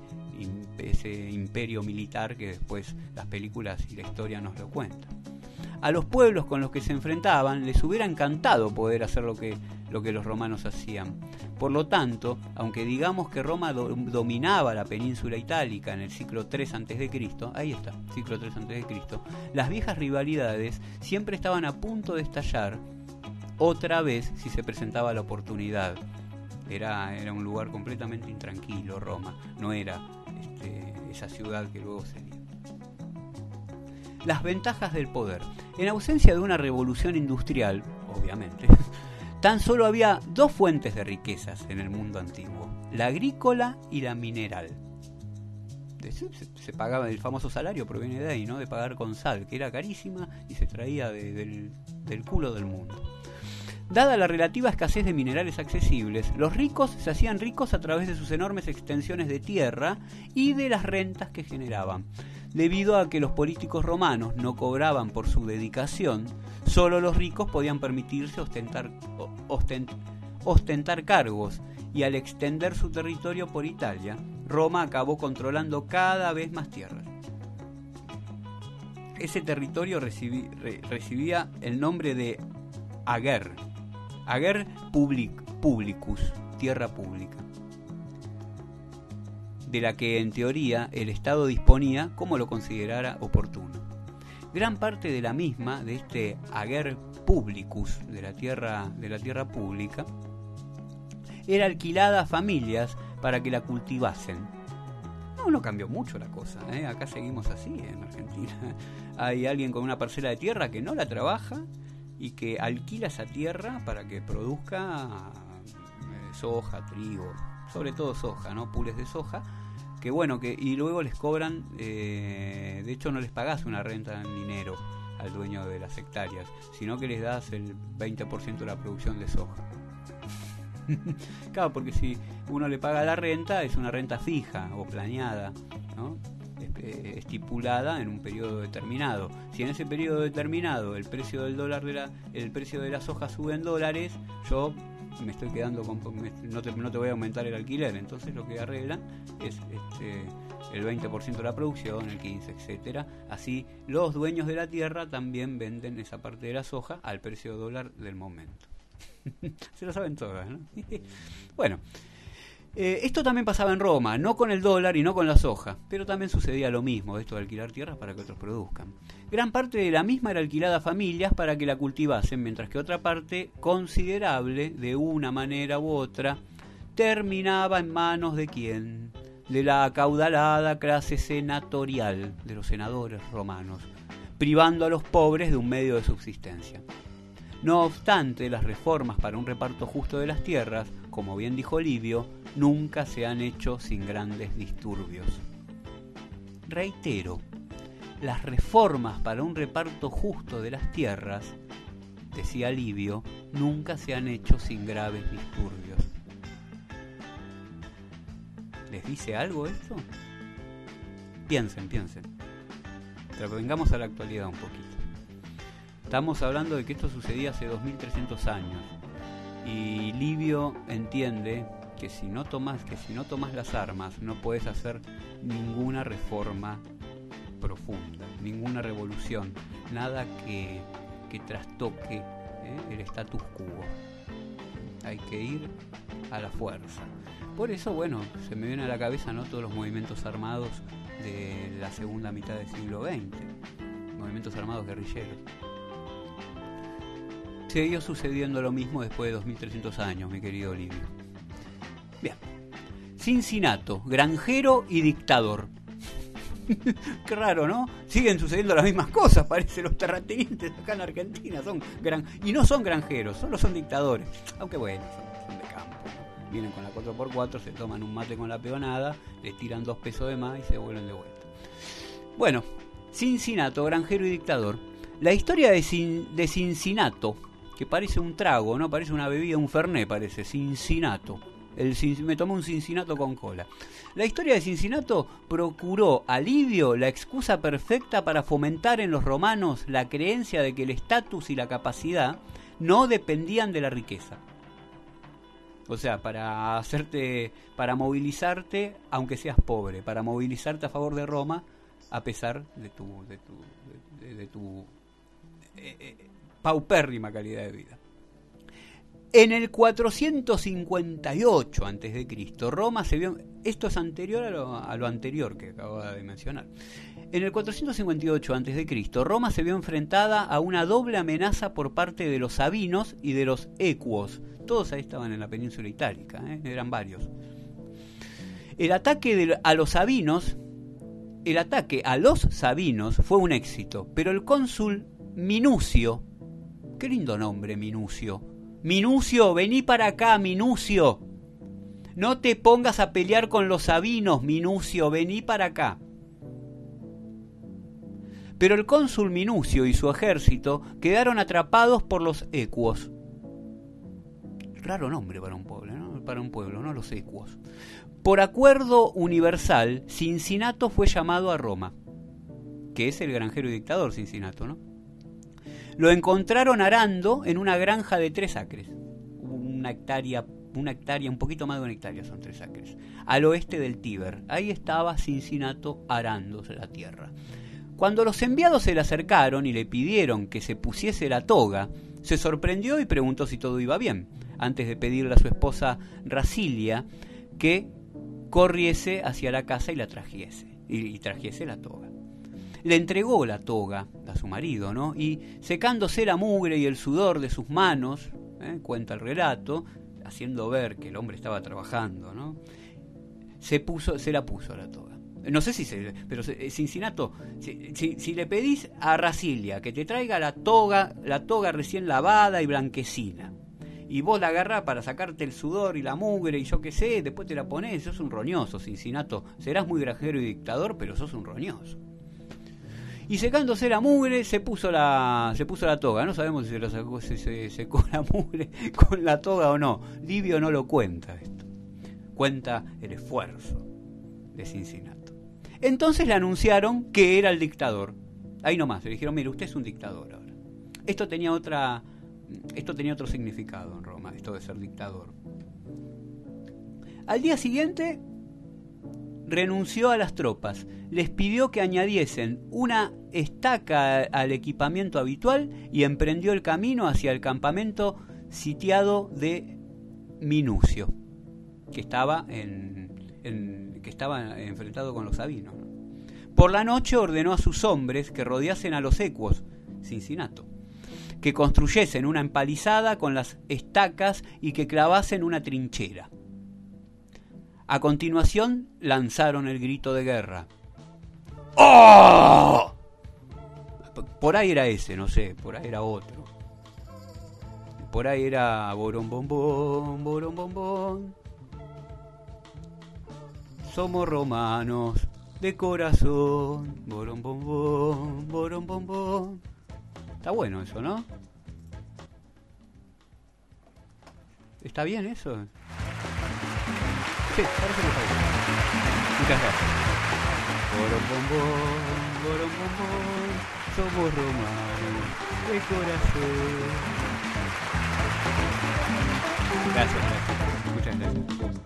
imperio militar que después las películas y la historia nos lo cuentan. a los pueblos con los que se enfrentaban les hubiera encantado poder hacer lo que los romanos hacían. Por lo tanto, aunque digamos que Roma dominaba la península itálica en el siglo III a.C., ahí está, siglo III a.C., las viejas rivalidades siempre estaban a punto de estallar otra vez si se presentaba la oportunidad. Era un lugar completamente intranquilo, Roma, no era esa ciudad que luego sería. Las ventajas del poder. En ausencia de una revolución industrial, obviamente, tan solo había dos fuentes de riquezas en el mundo antiguo, la agrícola y la mineral. Se pagaba, el famoso salario proviene de ahí, ¿no? De pagar con sal, que era carísima y se traía del culo del mundo. Dada la relativa escasez de minerales accesibles, los ricos se hacían ricos a través de sus enormes extensiones de tierra y de las rentas que generaban. Debido a que los políticos romanos no cobraban por su dedicación, solo los ricos podían permitirse ostentar cargos, y al extender su territorio por Italia, Roma acabó controlando cada vez más tierras. Ese territorio recibía el nombre de ager publicus, tierra pública, de la que en teoría el Estado disponía como lo considerara oportuno. Gran parte de la misma, de este ager publicus, de la tierra pública, era alquilada a familias para que la cultivasen. No cambió mucho la cosa, ¿eh? Acá seguimos así en Argentina. Hay alguien con una parcela de tierra que no la trabaja y que alquila esa tierra para que produzca soja, trigo, sobre todo soja, ¿no? Pules de soja, que bueno, y luego les cobran, de hecho no les pagás una renta en dinero al dueño de las hectáreas, sino que les das el 20% de la producción de soja. Claro, porque si uno le paga la renta, es una renta fija o planeada, ¿no? Estipulada en un periodo determinado. Si en ese periodo determinado el precio del dólar el precio de la soja sube en dólares, yo me estoy quedando no te voy a aumentar el alquiler. Entonces lo que arreglan es el 20% de la producción, el 15%, etcétera. Así los dueños de la tierra también venden esa parte de la soja al precio dólar del momento. Se lo saben todas, ¿no? Bueno, esto también pasaba en Roma, no con el dólar y no con la soja, pero también sucedía lo mismo, esto de alquilar tierras para que otros produzcan. Gran parte de la misma era alquilada a familias para que la cultivasen, mientras que otra parte considerable, de una manera u otra, terminaba en manos de ¿quién? De la acaudalada clase senatorial, de los senadores romanos, privando a los pobres de un medio de subsistencia. No obstante, las reformas para un reparto justo de las tierras, como bien dijo Livio, nunca se han hecho sin grandes disturbios. Reitero, las reformas para un reparto justo de las tierras, decía Livio, nunca se han hecho sin graves disturbios. ¿Les dice algo esto? Piensen. Pero vengamos a la actualidad un poquito. Estamos hablando de que esto sucedía hace 2300 años y Livio entiende que si no tomas las armas no puedes hacer ninguna reforma profunda, ninguna revolución, nada que trastoque el status quo. Hay que ir a la fuerza. Por eso, bueno, se me viene a la cabeza, ¿no?, todos los movimientos armados de la segunda mitad del siglo XX, movimientos armados guerrilleros. Siguió sucediendo lo mismo después de 2300 años, mi querido Livio. Bien. Cincinnato, granjero y dictador. Qué raro, ¿no? Siguen sucediendo las mismas cosas, parece. Los terratenientes acá en Argentina y no son granjeros, solo son dictadores. Aunque bueno, son de campo, ¿no? Vienen con la 4x4, se toman un mate con la peonada, les tiran 2 pesos de más y se vuelven de vuelta. Bueno, Cincinnato, granjero y dictador. La historia de Cincinnato, que parece un trago, ¿no? Parece una bebida, un fernet, parece, Cincinnato. Me tomé un Cincinnato con cola. La historia de Cincinnato procuró a Livio la excusa perfecta para fomentar en los romanos la creencia de que el estatus y la capacidad no dependían de la riqueza. O sea, para movilizarte, aunque seas pobre, para movilizarte a favor de Roma, a pesar de tu paupérrima calidad de vida. En el 458 a.C., Roma se vio... Esto es anterior a lo anterior que acababa de mencionar. En el 458 a.C., Roma se vio enfrentada a una doble amenaza por parte de los sabinos y de los ecuos. Todos ahí estaban en la península itálica, eran varios. El ataque a los sabinos fue un éxito, pero el cónsul Minucio, qué lindo nombre, Minucio. Minucio, vení para acá, Minucio. No te pongas a pelear con los sabinos, Minucio, vení para acá. Pero el cónsul Minucio y su ejército quedaron atrapados por los ecuos. Raro nombre para un pueblo, ¿no? Para un pueblo, ¿no? Los ecuos. Por acuerdo universal, Cincinato fue llamado a Roma, que es el granjero y dictador Cincinato, ¿no? Lo encontraron arando en una granja de 3 acres. Una hectárea, un poquito más de 1 hectárea son 3 acres. Al oeste del Tíber. Ahí estaba Cincinato arándose la tierra. Cuando los enviados se le acercaron y le pidieron que se pusiese la toga, se sorprendió y preguntó si todo iba bien, antes de pedirle a su esposa Rasilia que corriese hacia la casa y la trajese, y trajese la toga. Le entregó la toga a su marido, ¿no? Y secándose la mugre y el sudor de sus manos, cuenta el relato, haciendo ver que el hombre estaba trabajando, ¿no? Se la puso la toga. No sé pero Cincinato, si le pedís a Rasilia que te traiga la toga recién lavada y blanquecina, y vos la agarrás para sacarte el sudor y la mugre y yo qué sé, después te la ponés, sos un roñoso, Cincinato. Serás muy granjero y dictador, pero sos un roñoso. Y secándose la mugre, se puso la toga. No sabemos si se secó la mugre con la toga o no. Livio no lo cuenta esto. Cuenta el esfuerzo de Cincinato. Entonces le anunciaron que era el dictador. Ahí nomás, le dijeron, mire, usted es un dictador ahora. Esto tenía otro significado en Roma, esto de ser dictador. Al día siguiente renunció a las tropas, les pidió que añadiesen una estaca al equipamiento habitual y emprendió el camino hacia el campamento sitiado de Minucio, que estaba enfrentado con los sabinos, ¿no? Por la noche ordenó a sus hombres que rodeasen a los ecuos, Cincinato, que construyesen una empalizada con las estacas y que clavasen una trinchera. A continuación lanzaron el grito de guerra. ¡Oh! Por ahí era ese, no sé, por ahí era otro. Por ahí era borón bombón, borón bombón. Somos romanos de corazón, borón bombón, borón bombón. Está bueno eso, ¿no? ¿Está bien eso? Sí, parece que está bien. Muchas gracias. Borón bombón, somos romanos de corazón. Gracias. Muchas gracias.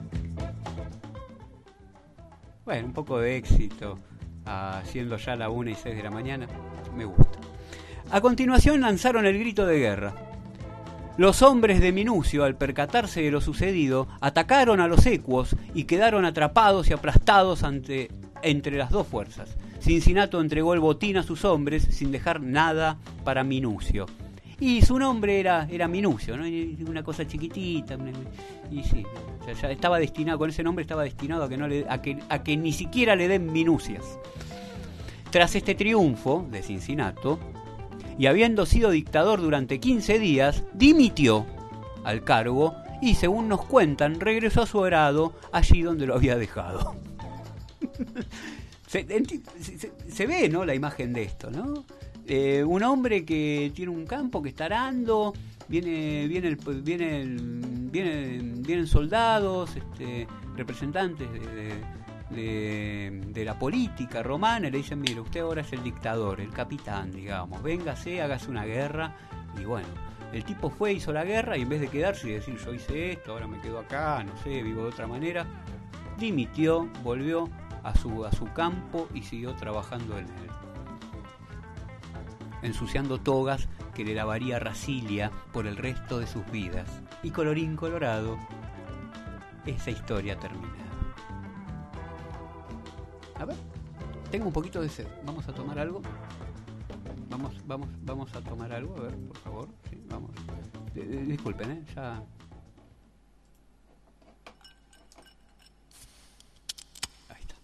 Bueno, un poco de éxito, siendo ya la 1:06 de la mañana, me gusta. A continuación lanzaron el grito de guerra. Los hombres de Minucio, al percatarse de lo sucedido, atacaron a los ecuos y quedaron atrapados y aplastados entre las dos fuerzas. Cincinato entregó el botín a sus hombres sin dejar nada para Minucio. Y su nombre era Minucio, ¿no? Una cosa chiquitita. Y sí, ya estaba destinado, con ese nombre estaba destinado a que ni siquiera le den minucias. Tras este triunfo de Cincinato, y habiendo sido dictador durante 15 días, dimitió al cargo y, según nos cuentan, regresó a su arado allí donde lo había dejado. Se ve, ¿no?, la imagen de esto, ¿no? Un hombre que tiene un campo, que está arando, vienen soldados, representantes de la política romana, y le dicen, mire, usted ahora es el dictador, el capitán, digamos, véngase, hágase una guerra. Y bueno, el tipo fue, hizo la guerra, y en vez de quedarse y decir, yo hice esto, ahora me quedo acá, no sé, vivo de otra manera, dimitió, volvió a su campo y siguió trabajando en él. ensuciando togas que le lavaría Rasilia por el resto de sus vidas. Y colorín colorado, esa historia terminada. A ver, tengo un poquito de sed. ¿Vamos a tomar algo? Vamos a tomar algo, a ver, por favor. Sí, vamos. Disculpen, ya. Ahí está.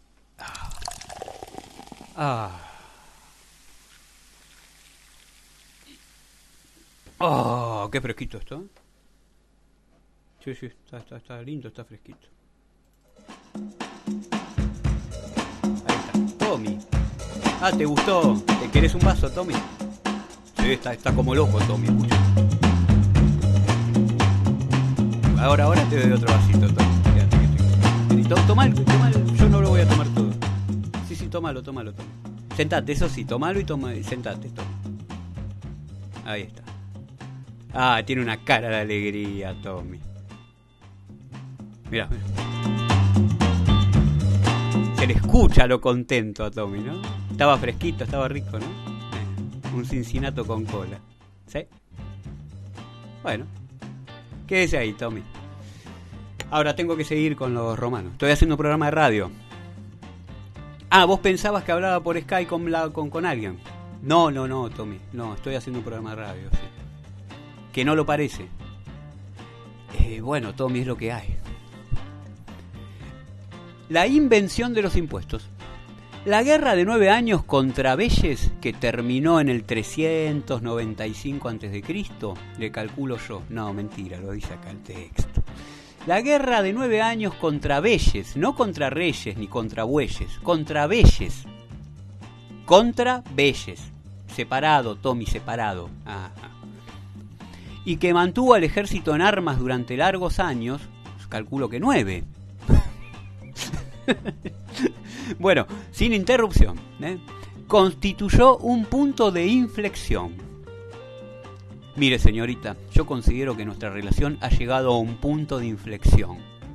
Qué fresquito esto. Sí, está lindo, está fresquito. Ahí está, Tommy. ¿Te gustó? ¿Te querés un vaso, Tommy? Sí, está como loco, Tommy, escucha. Ahora te doy otro vasito, Tommy. Tomalo, yo no lo voy a tomar todo. Sí, tómalo, Tommy. Sentate, eso sí, tomalo y sentate, Tommy. Ahí está. Tiene una cara de alegría, Tommy. Mirá. Se le escucha lo contento a Tommy, ¿no? Estaba fresquito, estaba rico, ¿no? Un cincinato con cola. ¿Sí? Bueno. Quédese ahí, Tommy. Ahora tengo que seguir con los romanos. Estoy haciendo un programa de radio. Vos pensabas que hablaba por Skype con alguien. No, Tommy. No, estoy haciendo un programa de radio, sí. Que no lo parece. Bueno, Tommy, es lo que hay. La invención de los impuestos. La guerra de 9 años contra Belles, que terminó en el 395 a.C., le calculo yo. No, mentira, lo dice acá el texto. La guerra de 9 años contra Belles, no contra reyes ni contra bueyes, contra Belles. Contra Belles. Separado, Tommy, separado. Y que mantuvo al ejército en armas durante largos años, calculo que 9. Bueno, sin interrupción, constituyó un punto de inflexión. Mire, señorita, yo considero que nuestra relación ha llegado a un punto de inflexión.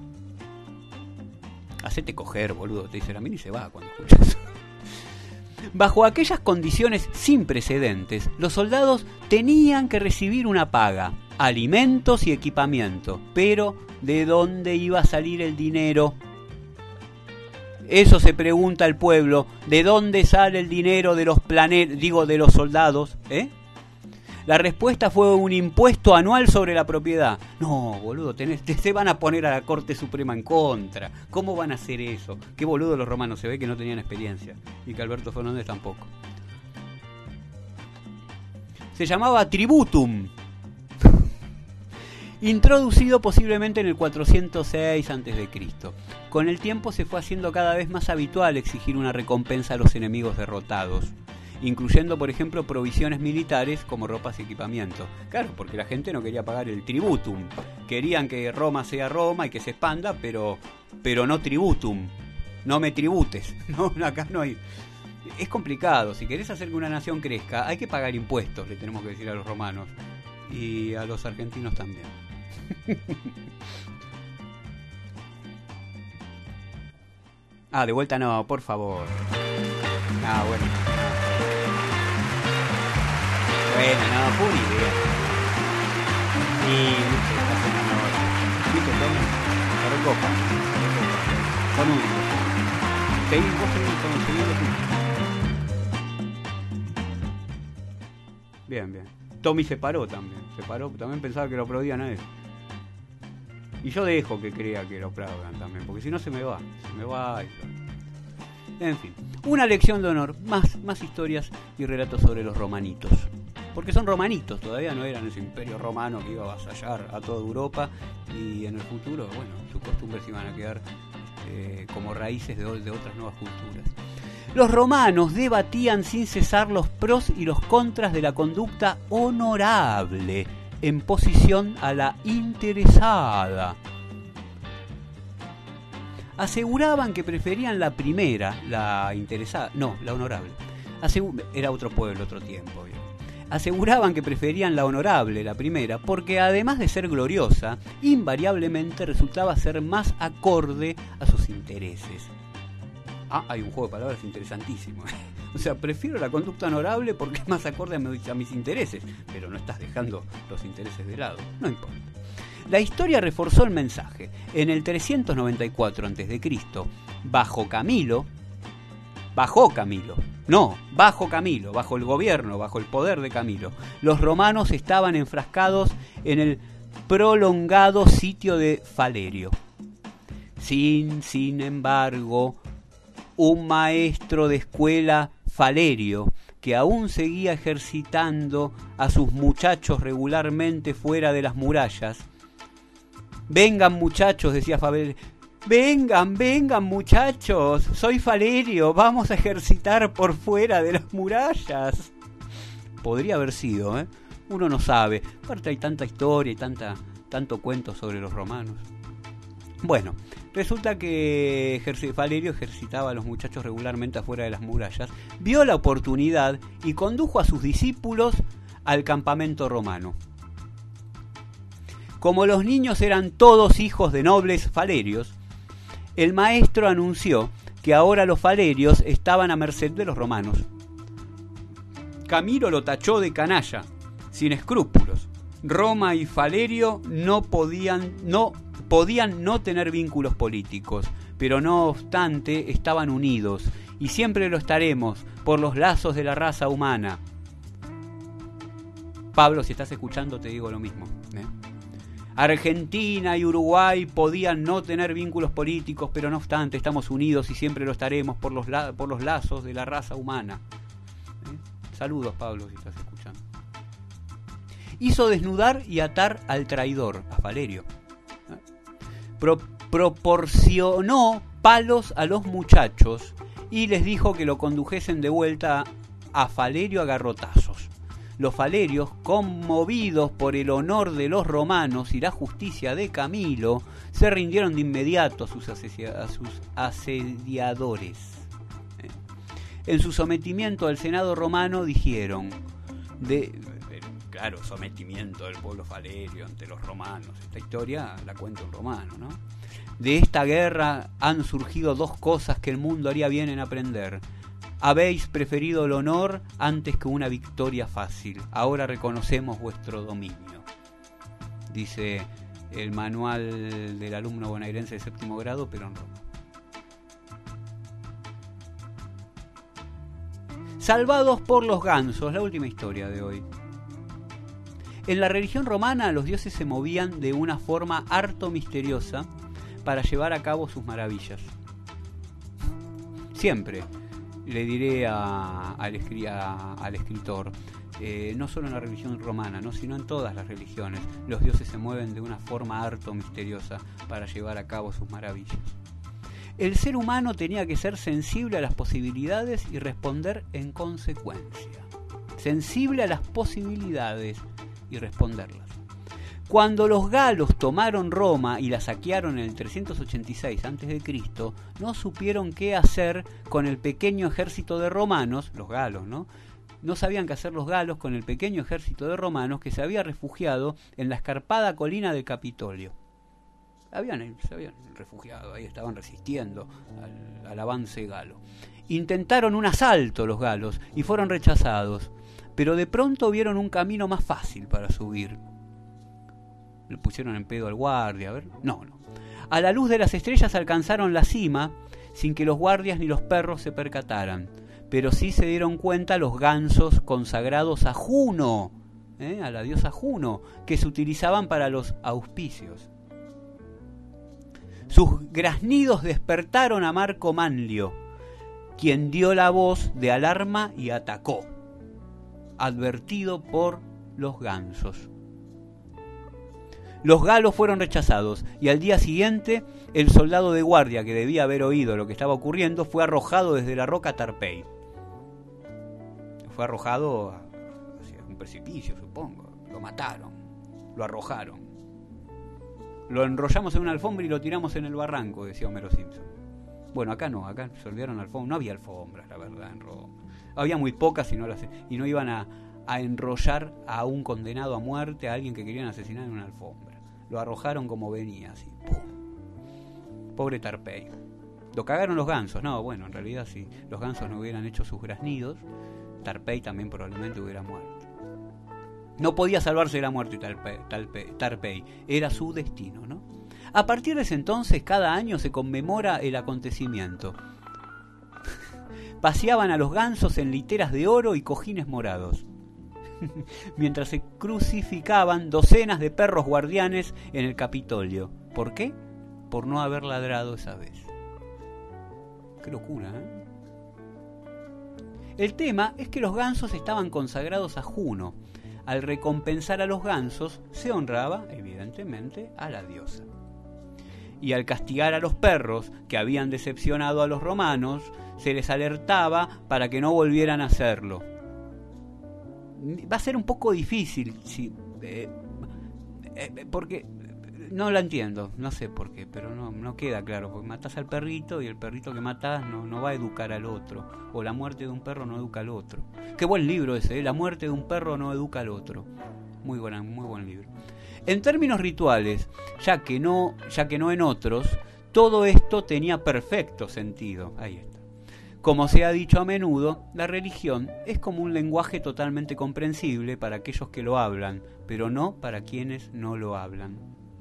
Hacete coger, boludo, te dice la mina y se va cuando escuchas. Bajo aquellas condiciones sin precedentes, los soldados tenían que recibir una paga, alimentos y equipamiento. Pero, ¿de dónde iba a salir el dinero? Eso se pregunta el pueblo. ¿De dónde sale el dinero de los de los soldados? La respuesta fue un impuesto anual sobre la propiedad. No, boludo, se van a poner a la Corte Suprema en contra. ¿Cómo van a hacer eso? Qué boludo los romanos, se ve que no tenían experiencia. Y que Alberto Fernández tampoco. Se llamaba tributum. Introducido posiblemente en el 406 a.C. Con el tiempo se fue haciendo cada vez más habitual exigir una recompensa a los enemigos derrotados, incluyendo, por ejemplo, provisiones militares como ropas y equipamiento. Claro, porque la gente no quería pagar el tributum. Querían que Roma sea Roma y que se expanda, pero no tributum. No me tributes. No, acá no hay. Es complicado. Si querés hacer que una nación crezca, hay que pagar impuestos, le tenemos que decir a los romanos. Y a los argentinos también. De vuelta no, por favor. Bueno. Bueno, no, fue una idea. Y ¿viste, Tommy? Se recopa. Con un. Bien. Tommy se paró también. También pensaba que lo aplaudían a él. Y yo dejo que crea que lo aplaudan también, porque si no se me va. En fin, una lección de honor, más historias y relatos sobre los romanitos. Porque son romanitos, todavía no eran ese imperio romano que iba a avasallar a toda Europa, y en el futuro, bueno, sus costumbres iban a quedar como raíces de otras nuevas culturas. Los romanos debatían sin cesar los pros y los contras de la conducta honorable en posición a la interesada. Aseguraban que preferían la primera, la interesada, no, la honorable. Era otro pueblo, otro tiempo. Bien. Aseguraban que preferían la honorable, la primera, porque además de ser gloriosa, invariablemente resultaba ser más acorde a sus intereses. Hay un juego de palabras interesantísimo. O sea, prefiero la conducta honorable porque es más acorde a mis intereses, pero no estás dejando los intereses de lado, no importa. La historia reforzó el mensaje. En el 394 a.C., bajo Camilo, bajo el gobierno, bajo el poder de Camilo, los romanos estaban enfrascados en el prolongado sitio de Falerio. Sin embargo, un maestro de escuela, Falerio, que aún seguía ejercitando a sus muchachos regularmente fuera de las murallas. Vengan muchachos, decía Falerio. Vengan muchachos, soy Falerio, vamos a ejercitar por fuera de las murallas. Podría haber sido, ¿eh? Uno no sabe. Aparte hay tanta historia y tanto cuento sobre los romanos. Bueno, resulta que Falerio ejercitaba a los muchachos regularmente afuera de las murallas, vio la oportunidad y condujo a sus discípulos al campamento romano. Como los niños eran todos hijos de nobles falerios, el maestro anunció que ahora los falerios estaban a merced de los romanos. Camilo lo tachó de canalla, sin escrúpulos. Roma y Falerio no podían no tener vínculos políticos, pero no obstante estaban unidos, y siempre lo estaremos, por los lazos de la raza humana. Pablo, si estás escuchando te digo lo mismo, ¿eh? Argentina y Uruguay podían no tener vínculos políticos, pero no obstante estamos unidos y siempre lo estaremos por los lazos de la raza humana. Saludos, Pablo, si estás escuchando. Hizo desnudar y atar al traidor, a Falerio. Proporcionó palos a los muchachos y les dijo que lo condujesen de vuelta a Falerio a garrotazos. Los falerios, conmovidos por el honor de los romanos y la justicia de Camilo, se rindieron de inmediato a sus asediadores. En su sometimiento al Senado romano dijeron, claro, sometimiento del pueblo falerio ante los romanos, esta historia la cuenta un romano, ¿no? De esta guerra han surgido dos cosas que el mundo haría bien en aprender. Habéis preferido el honor antes que una victoria fácil. Ahora reconocemos vuestro dominio. Dice el manual del alumno bonaerense de séptimo grado, pero en Roma. Salvados por los gansos, la última historia de hoy. En la religión romana los dioses se movían de una forma harto misteriosa para llevar a cabo sus maravillas. Siempre le diré al escritor, no solo en la religión romana, ¿no?, sino en todas las religiones, los dioses se mueven de una forma harto misteriosa para llevar a cabo sus maravillas. El ser humano tenía que ser sensible a las posibilidades y responder en consecuencia. Sensible a las posibilidades y responderlas. Cuando los galos tomaron Roma y la saquearon en el 386 a.C., no supieron qué hacer con el pequeño ejército de romanos, los galos, ¿no? No sabían qué hacer los galos con el pequeño ejército de romanos que se había refugiado en la escarpada colina del Capitolio. Se habían refugiado, ahí estaban resistiendo al avance galo. Intentaron un asalto los galos y fueron rechazados, pero de pronto vieron un camino más fácil para subir. Le pusieron en pedo al guardia, a ver. No. A la luz de las estrellas alcanzaron la cima sin que los guardias ni los perros se percataran. Pero sí se dieron cuenta los gansos consagrados a Juno, a la diosa Juno, que se utilizaban para los auspicios. Sus graznidos despertaron a Marco Manlio, quien dio la voz de alarma y atacó, advertido por los gansos. Los galos fueron rechazados y al día siguiente el soldado de guardia que debía haber oído lo que estaba ocurriendo fue arrojado desde la roca Tarpei. Fue arrojado hacia un precipicio, supongo. Lo mataron, lo arrojaron. Lo enrollamos en una alfombra y lo tiramos en el barranco, decía Homero Simpson. Bueno, acá no, acá se olvidaron alfombras. No había alfombras, la verdad, en Roma. Había muy pocas y no iban a enrollar a un condenado a muerte, a alguien que querían asesinar en una alfombra. Lo arrojaron como venía, así. ¡Pum! Pobre Tarpei. Lo cagaron los gansos. No, bueno, en realidad si los gansos no hubieran hecho sus graznidos, Tarpey también probablemente hubiera muerto. No podía salvarse de la muerte Tarpey. Era su destino, ¿no? A partir de ese entonces, cada año se conmemora el acontecimiento. Paseaban a los gansos en literas de oro y cojines morados, mientras se crucificaban docenas de perros guardianes en el Capitolio. ¿Por qué? Por no haber ladrado esa vez. Qué locura, ¿eh? El tema es que los gansos estaban consagrados a Juno. Al recompensar a los gansos, se honraba, evidentemente, a la diosa. Y al castigar a los perros que habían decepcionado a los romanos, se les alertaba para que no volvieran a hacerlo. Va a ser un poco difícil, porque no la entiendo, no sé por qué, pero no queda claro, porque matás al perrito y el perrito que matás no va a educar al otro, o la muerte de un perro no educa al otro. Qué buen libro ese, La muerte de un perro no educa al otro. Muy buen libro. En términos rituales, ya que no en otros, todo esto tenía perfecto sentido. Ahí está. Como se ha dicho a menudo, la religión es como un lenguaje totalmente comprensible para aquellos que lo hablan, pero no para quienes no lo hablan.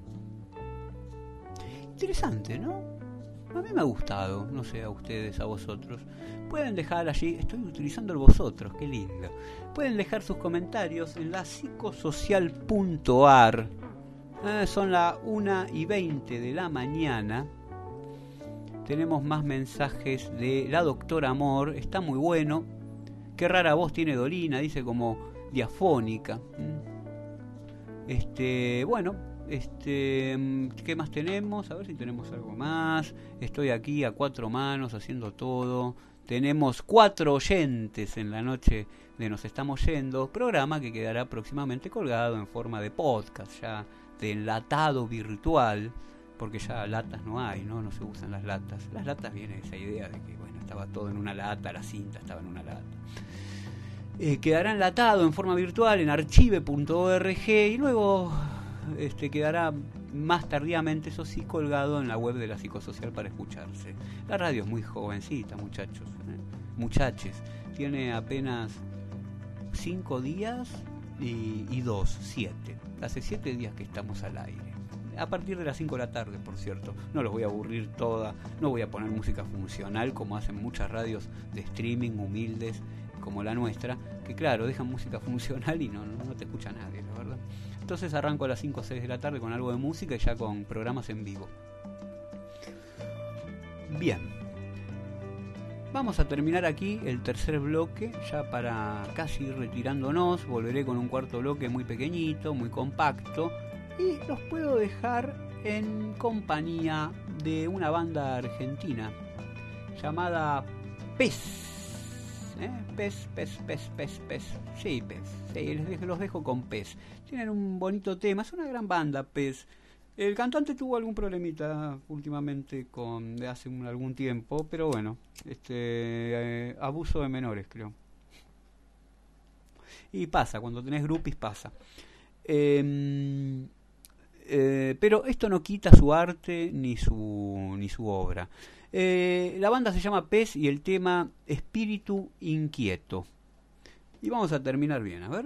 Interesante, ¿no? A mí me ha gustado, no sé, a ustedes, a vosotros. Pueden dejar allí, estoy utilizando el vosotros, qué lindo. Pueden dejar sus comentarios en la psicosocial.ar. Son las 1:20 de la mañana. Tenemos más mensajes de la doctora Amor, está muy bueno. Qué rara voz tiene Dolina, dice como diafónica. ¿Qué más tenemos? A ver si tenemos algo más. Estoy aquí a 4 manos haciendo todo. Tenemos 4 oyentes en la noche de Nos Estamos Yendo, programa que quedará próximamente colgado en forma de podcast, ya de enlatado virtual, porque ya latas no hay, no se usan las latas. Las latas viene esa idea de que bueno, estaba todo en una lata, la cinta estaba en una lata. Quedará enlatado en forma virtual en archive.org y luego quedará más tardíamente, eso sí, colgado en la web de la Psicosocial para escucharse. La radio es muy jovencita, muchachos, muchaches, tiene apenas 5 días y 2, 7. Hace 7 días que estamos al aire. A partir de las 5 de la tarde, por cierto. No los voy a aburrir toda, no voy a poner música funcional como hacen muchas radios de streaming humildes como la nuestra, que claro, dejan música funcional y no te escucha nadie, la verdad. Entonces arranco a las 5 o 6 de la tarde con algo de música y ya con programas en vivo. Bien. Vamos a terminar aquí el tercer bloque, ya para casi ir retirándonos. Volveré con un cuarto bloque muy pequeñito, muy compacto. Y los puedo dejar en compañía de una banda argentina llamada Pez. Pez. Sí, Pez. Sí, los dejo con Pez. Tienen un bonito tema, es una gran banda, Pez. El cantante tuvo algún problemita últimamente de hace algún tiempo, pero bueno, abuso de menores, creo. Y pasa, cuando tenés groupies pasa. Pero esto no quita su arte ni su obra. La banda se llama Pez y el tema Espíritu Inquieto. Y vamos a terminar bien, a ver.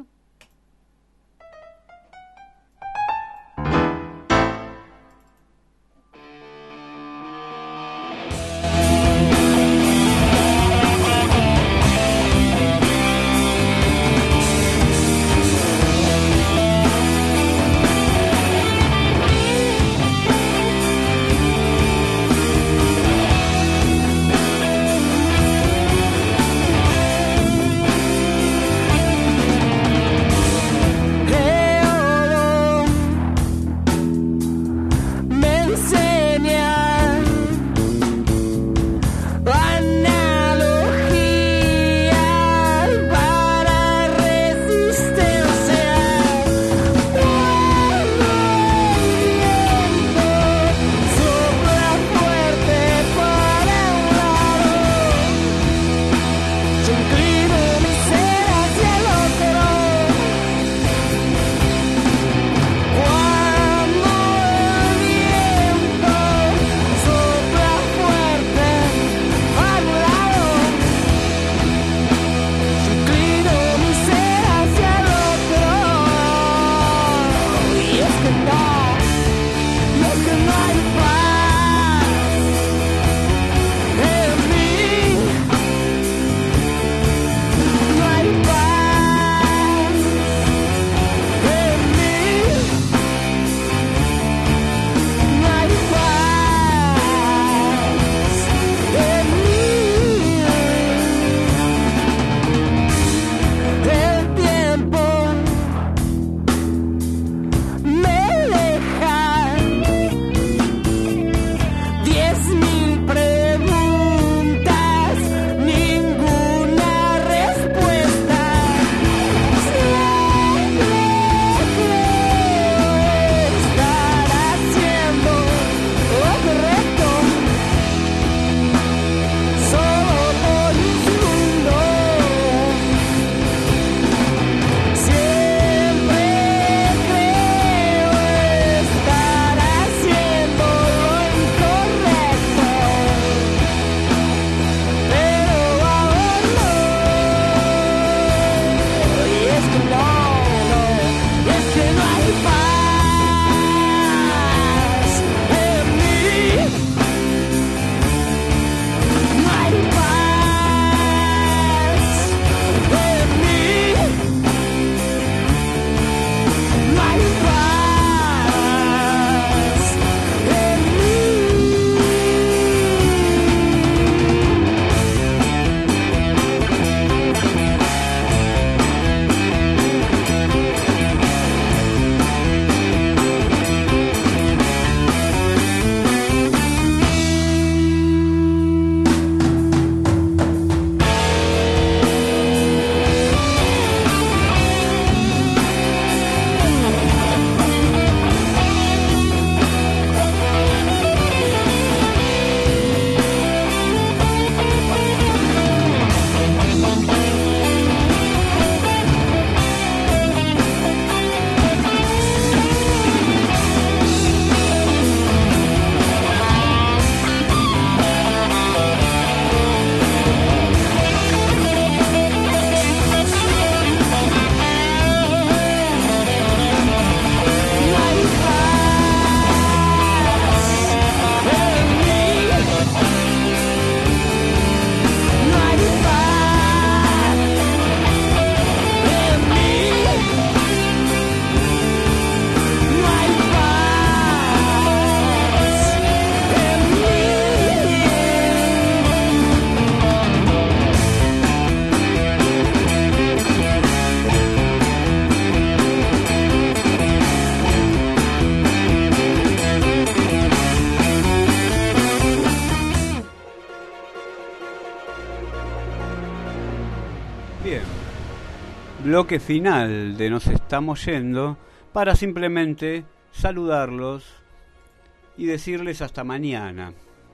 Bien, bloque final de Nos Estamos Yendo, para simplemente saludarlos y decirles hasta mañana.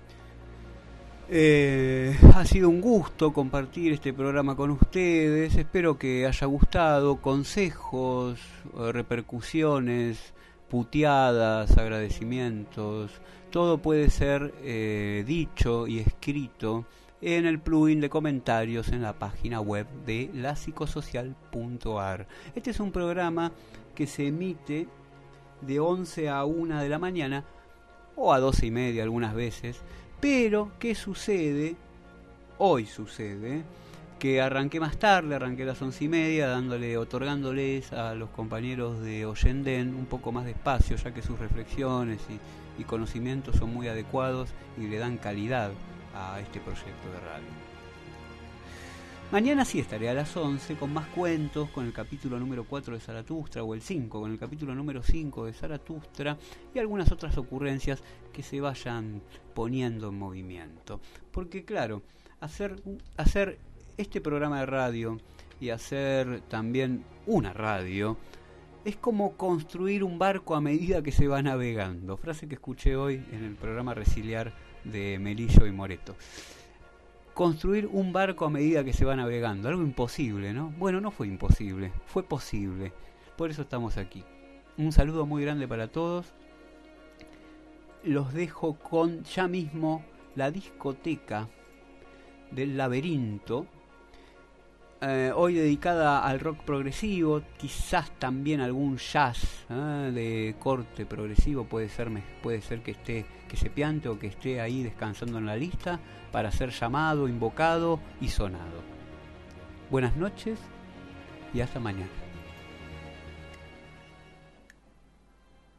Ha sido un gusto compartir este programa con ustedes, espero que haya gustado. Consejos, repercusiones, puteadas, agradecimientos, todo puede ser dicho y escrito en el plugin de comentarios en la página web de lapsicosocial.ar. Este es un programa que se emite de 11 a 1 de la mañana o a 12 y media algunas veces, pero ¿qué sucede? Hoy sucede que arranqué más tarde, arranqué a las 11 y media, otorgándoles a los compañeros de Oyenden un poco más de espacio, ya que sus reflexiones y conocimientos son muy adecuados y le dan calidad a este proyecto de radio. Mañana sí estaré a las 11 con más cuentos, con el capítulo número 4 de Zaratustra, o el 5, con el capítulo número 5 de Zaratustra, y algunas otras ocurrencias que se vayan poniendo en movimiento. Porque claro, hacer este programa de radio y hacer también una radio es como construir un barco a medida que se va navegando. Frase que escuché hoy en el programa Resiliar de Melillo y Moreto. Construir un barco a medida que se va navegando, algo imposible, ¿no? Bueno, no fue imposible, fue posible. Por eso estamos aquí. Un saludo muy grande para todos. Los dejo con ya mismo la discoteca del laberinto, hoy dedicada al rock progresivo, quizás también algún jazz de corte progresivo, puede ser que se piante o que esté ahí descansando en la lista para ser llamado, invocado y sonado. Buenas noches y hasta mañana.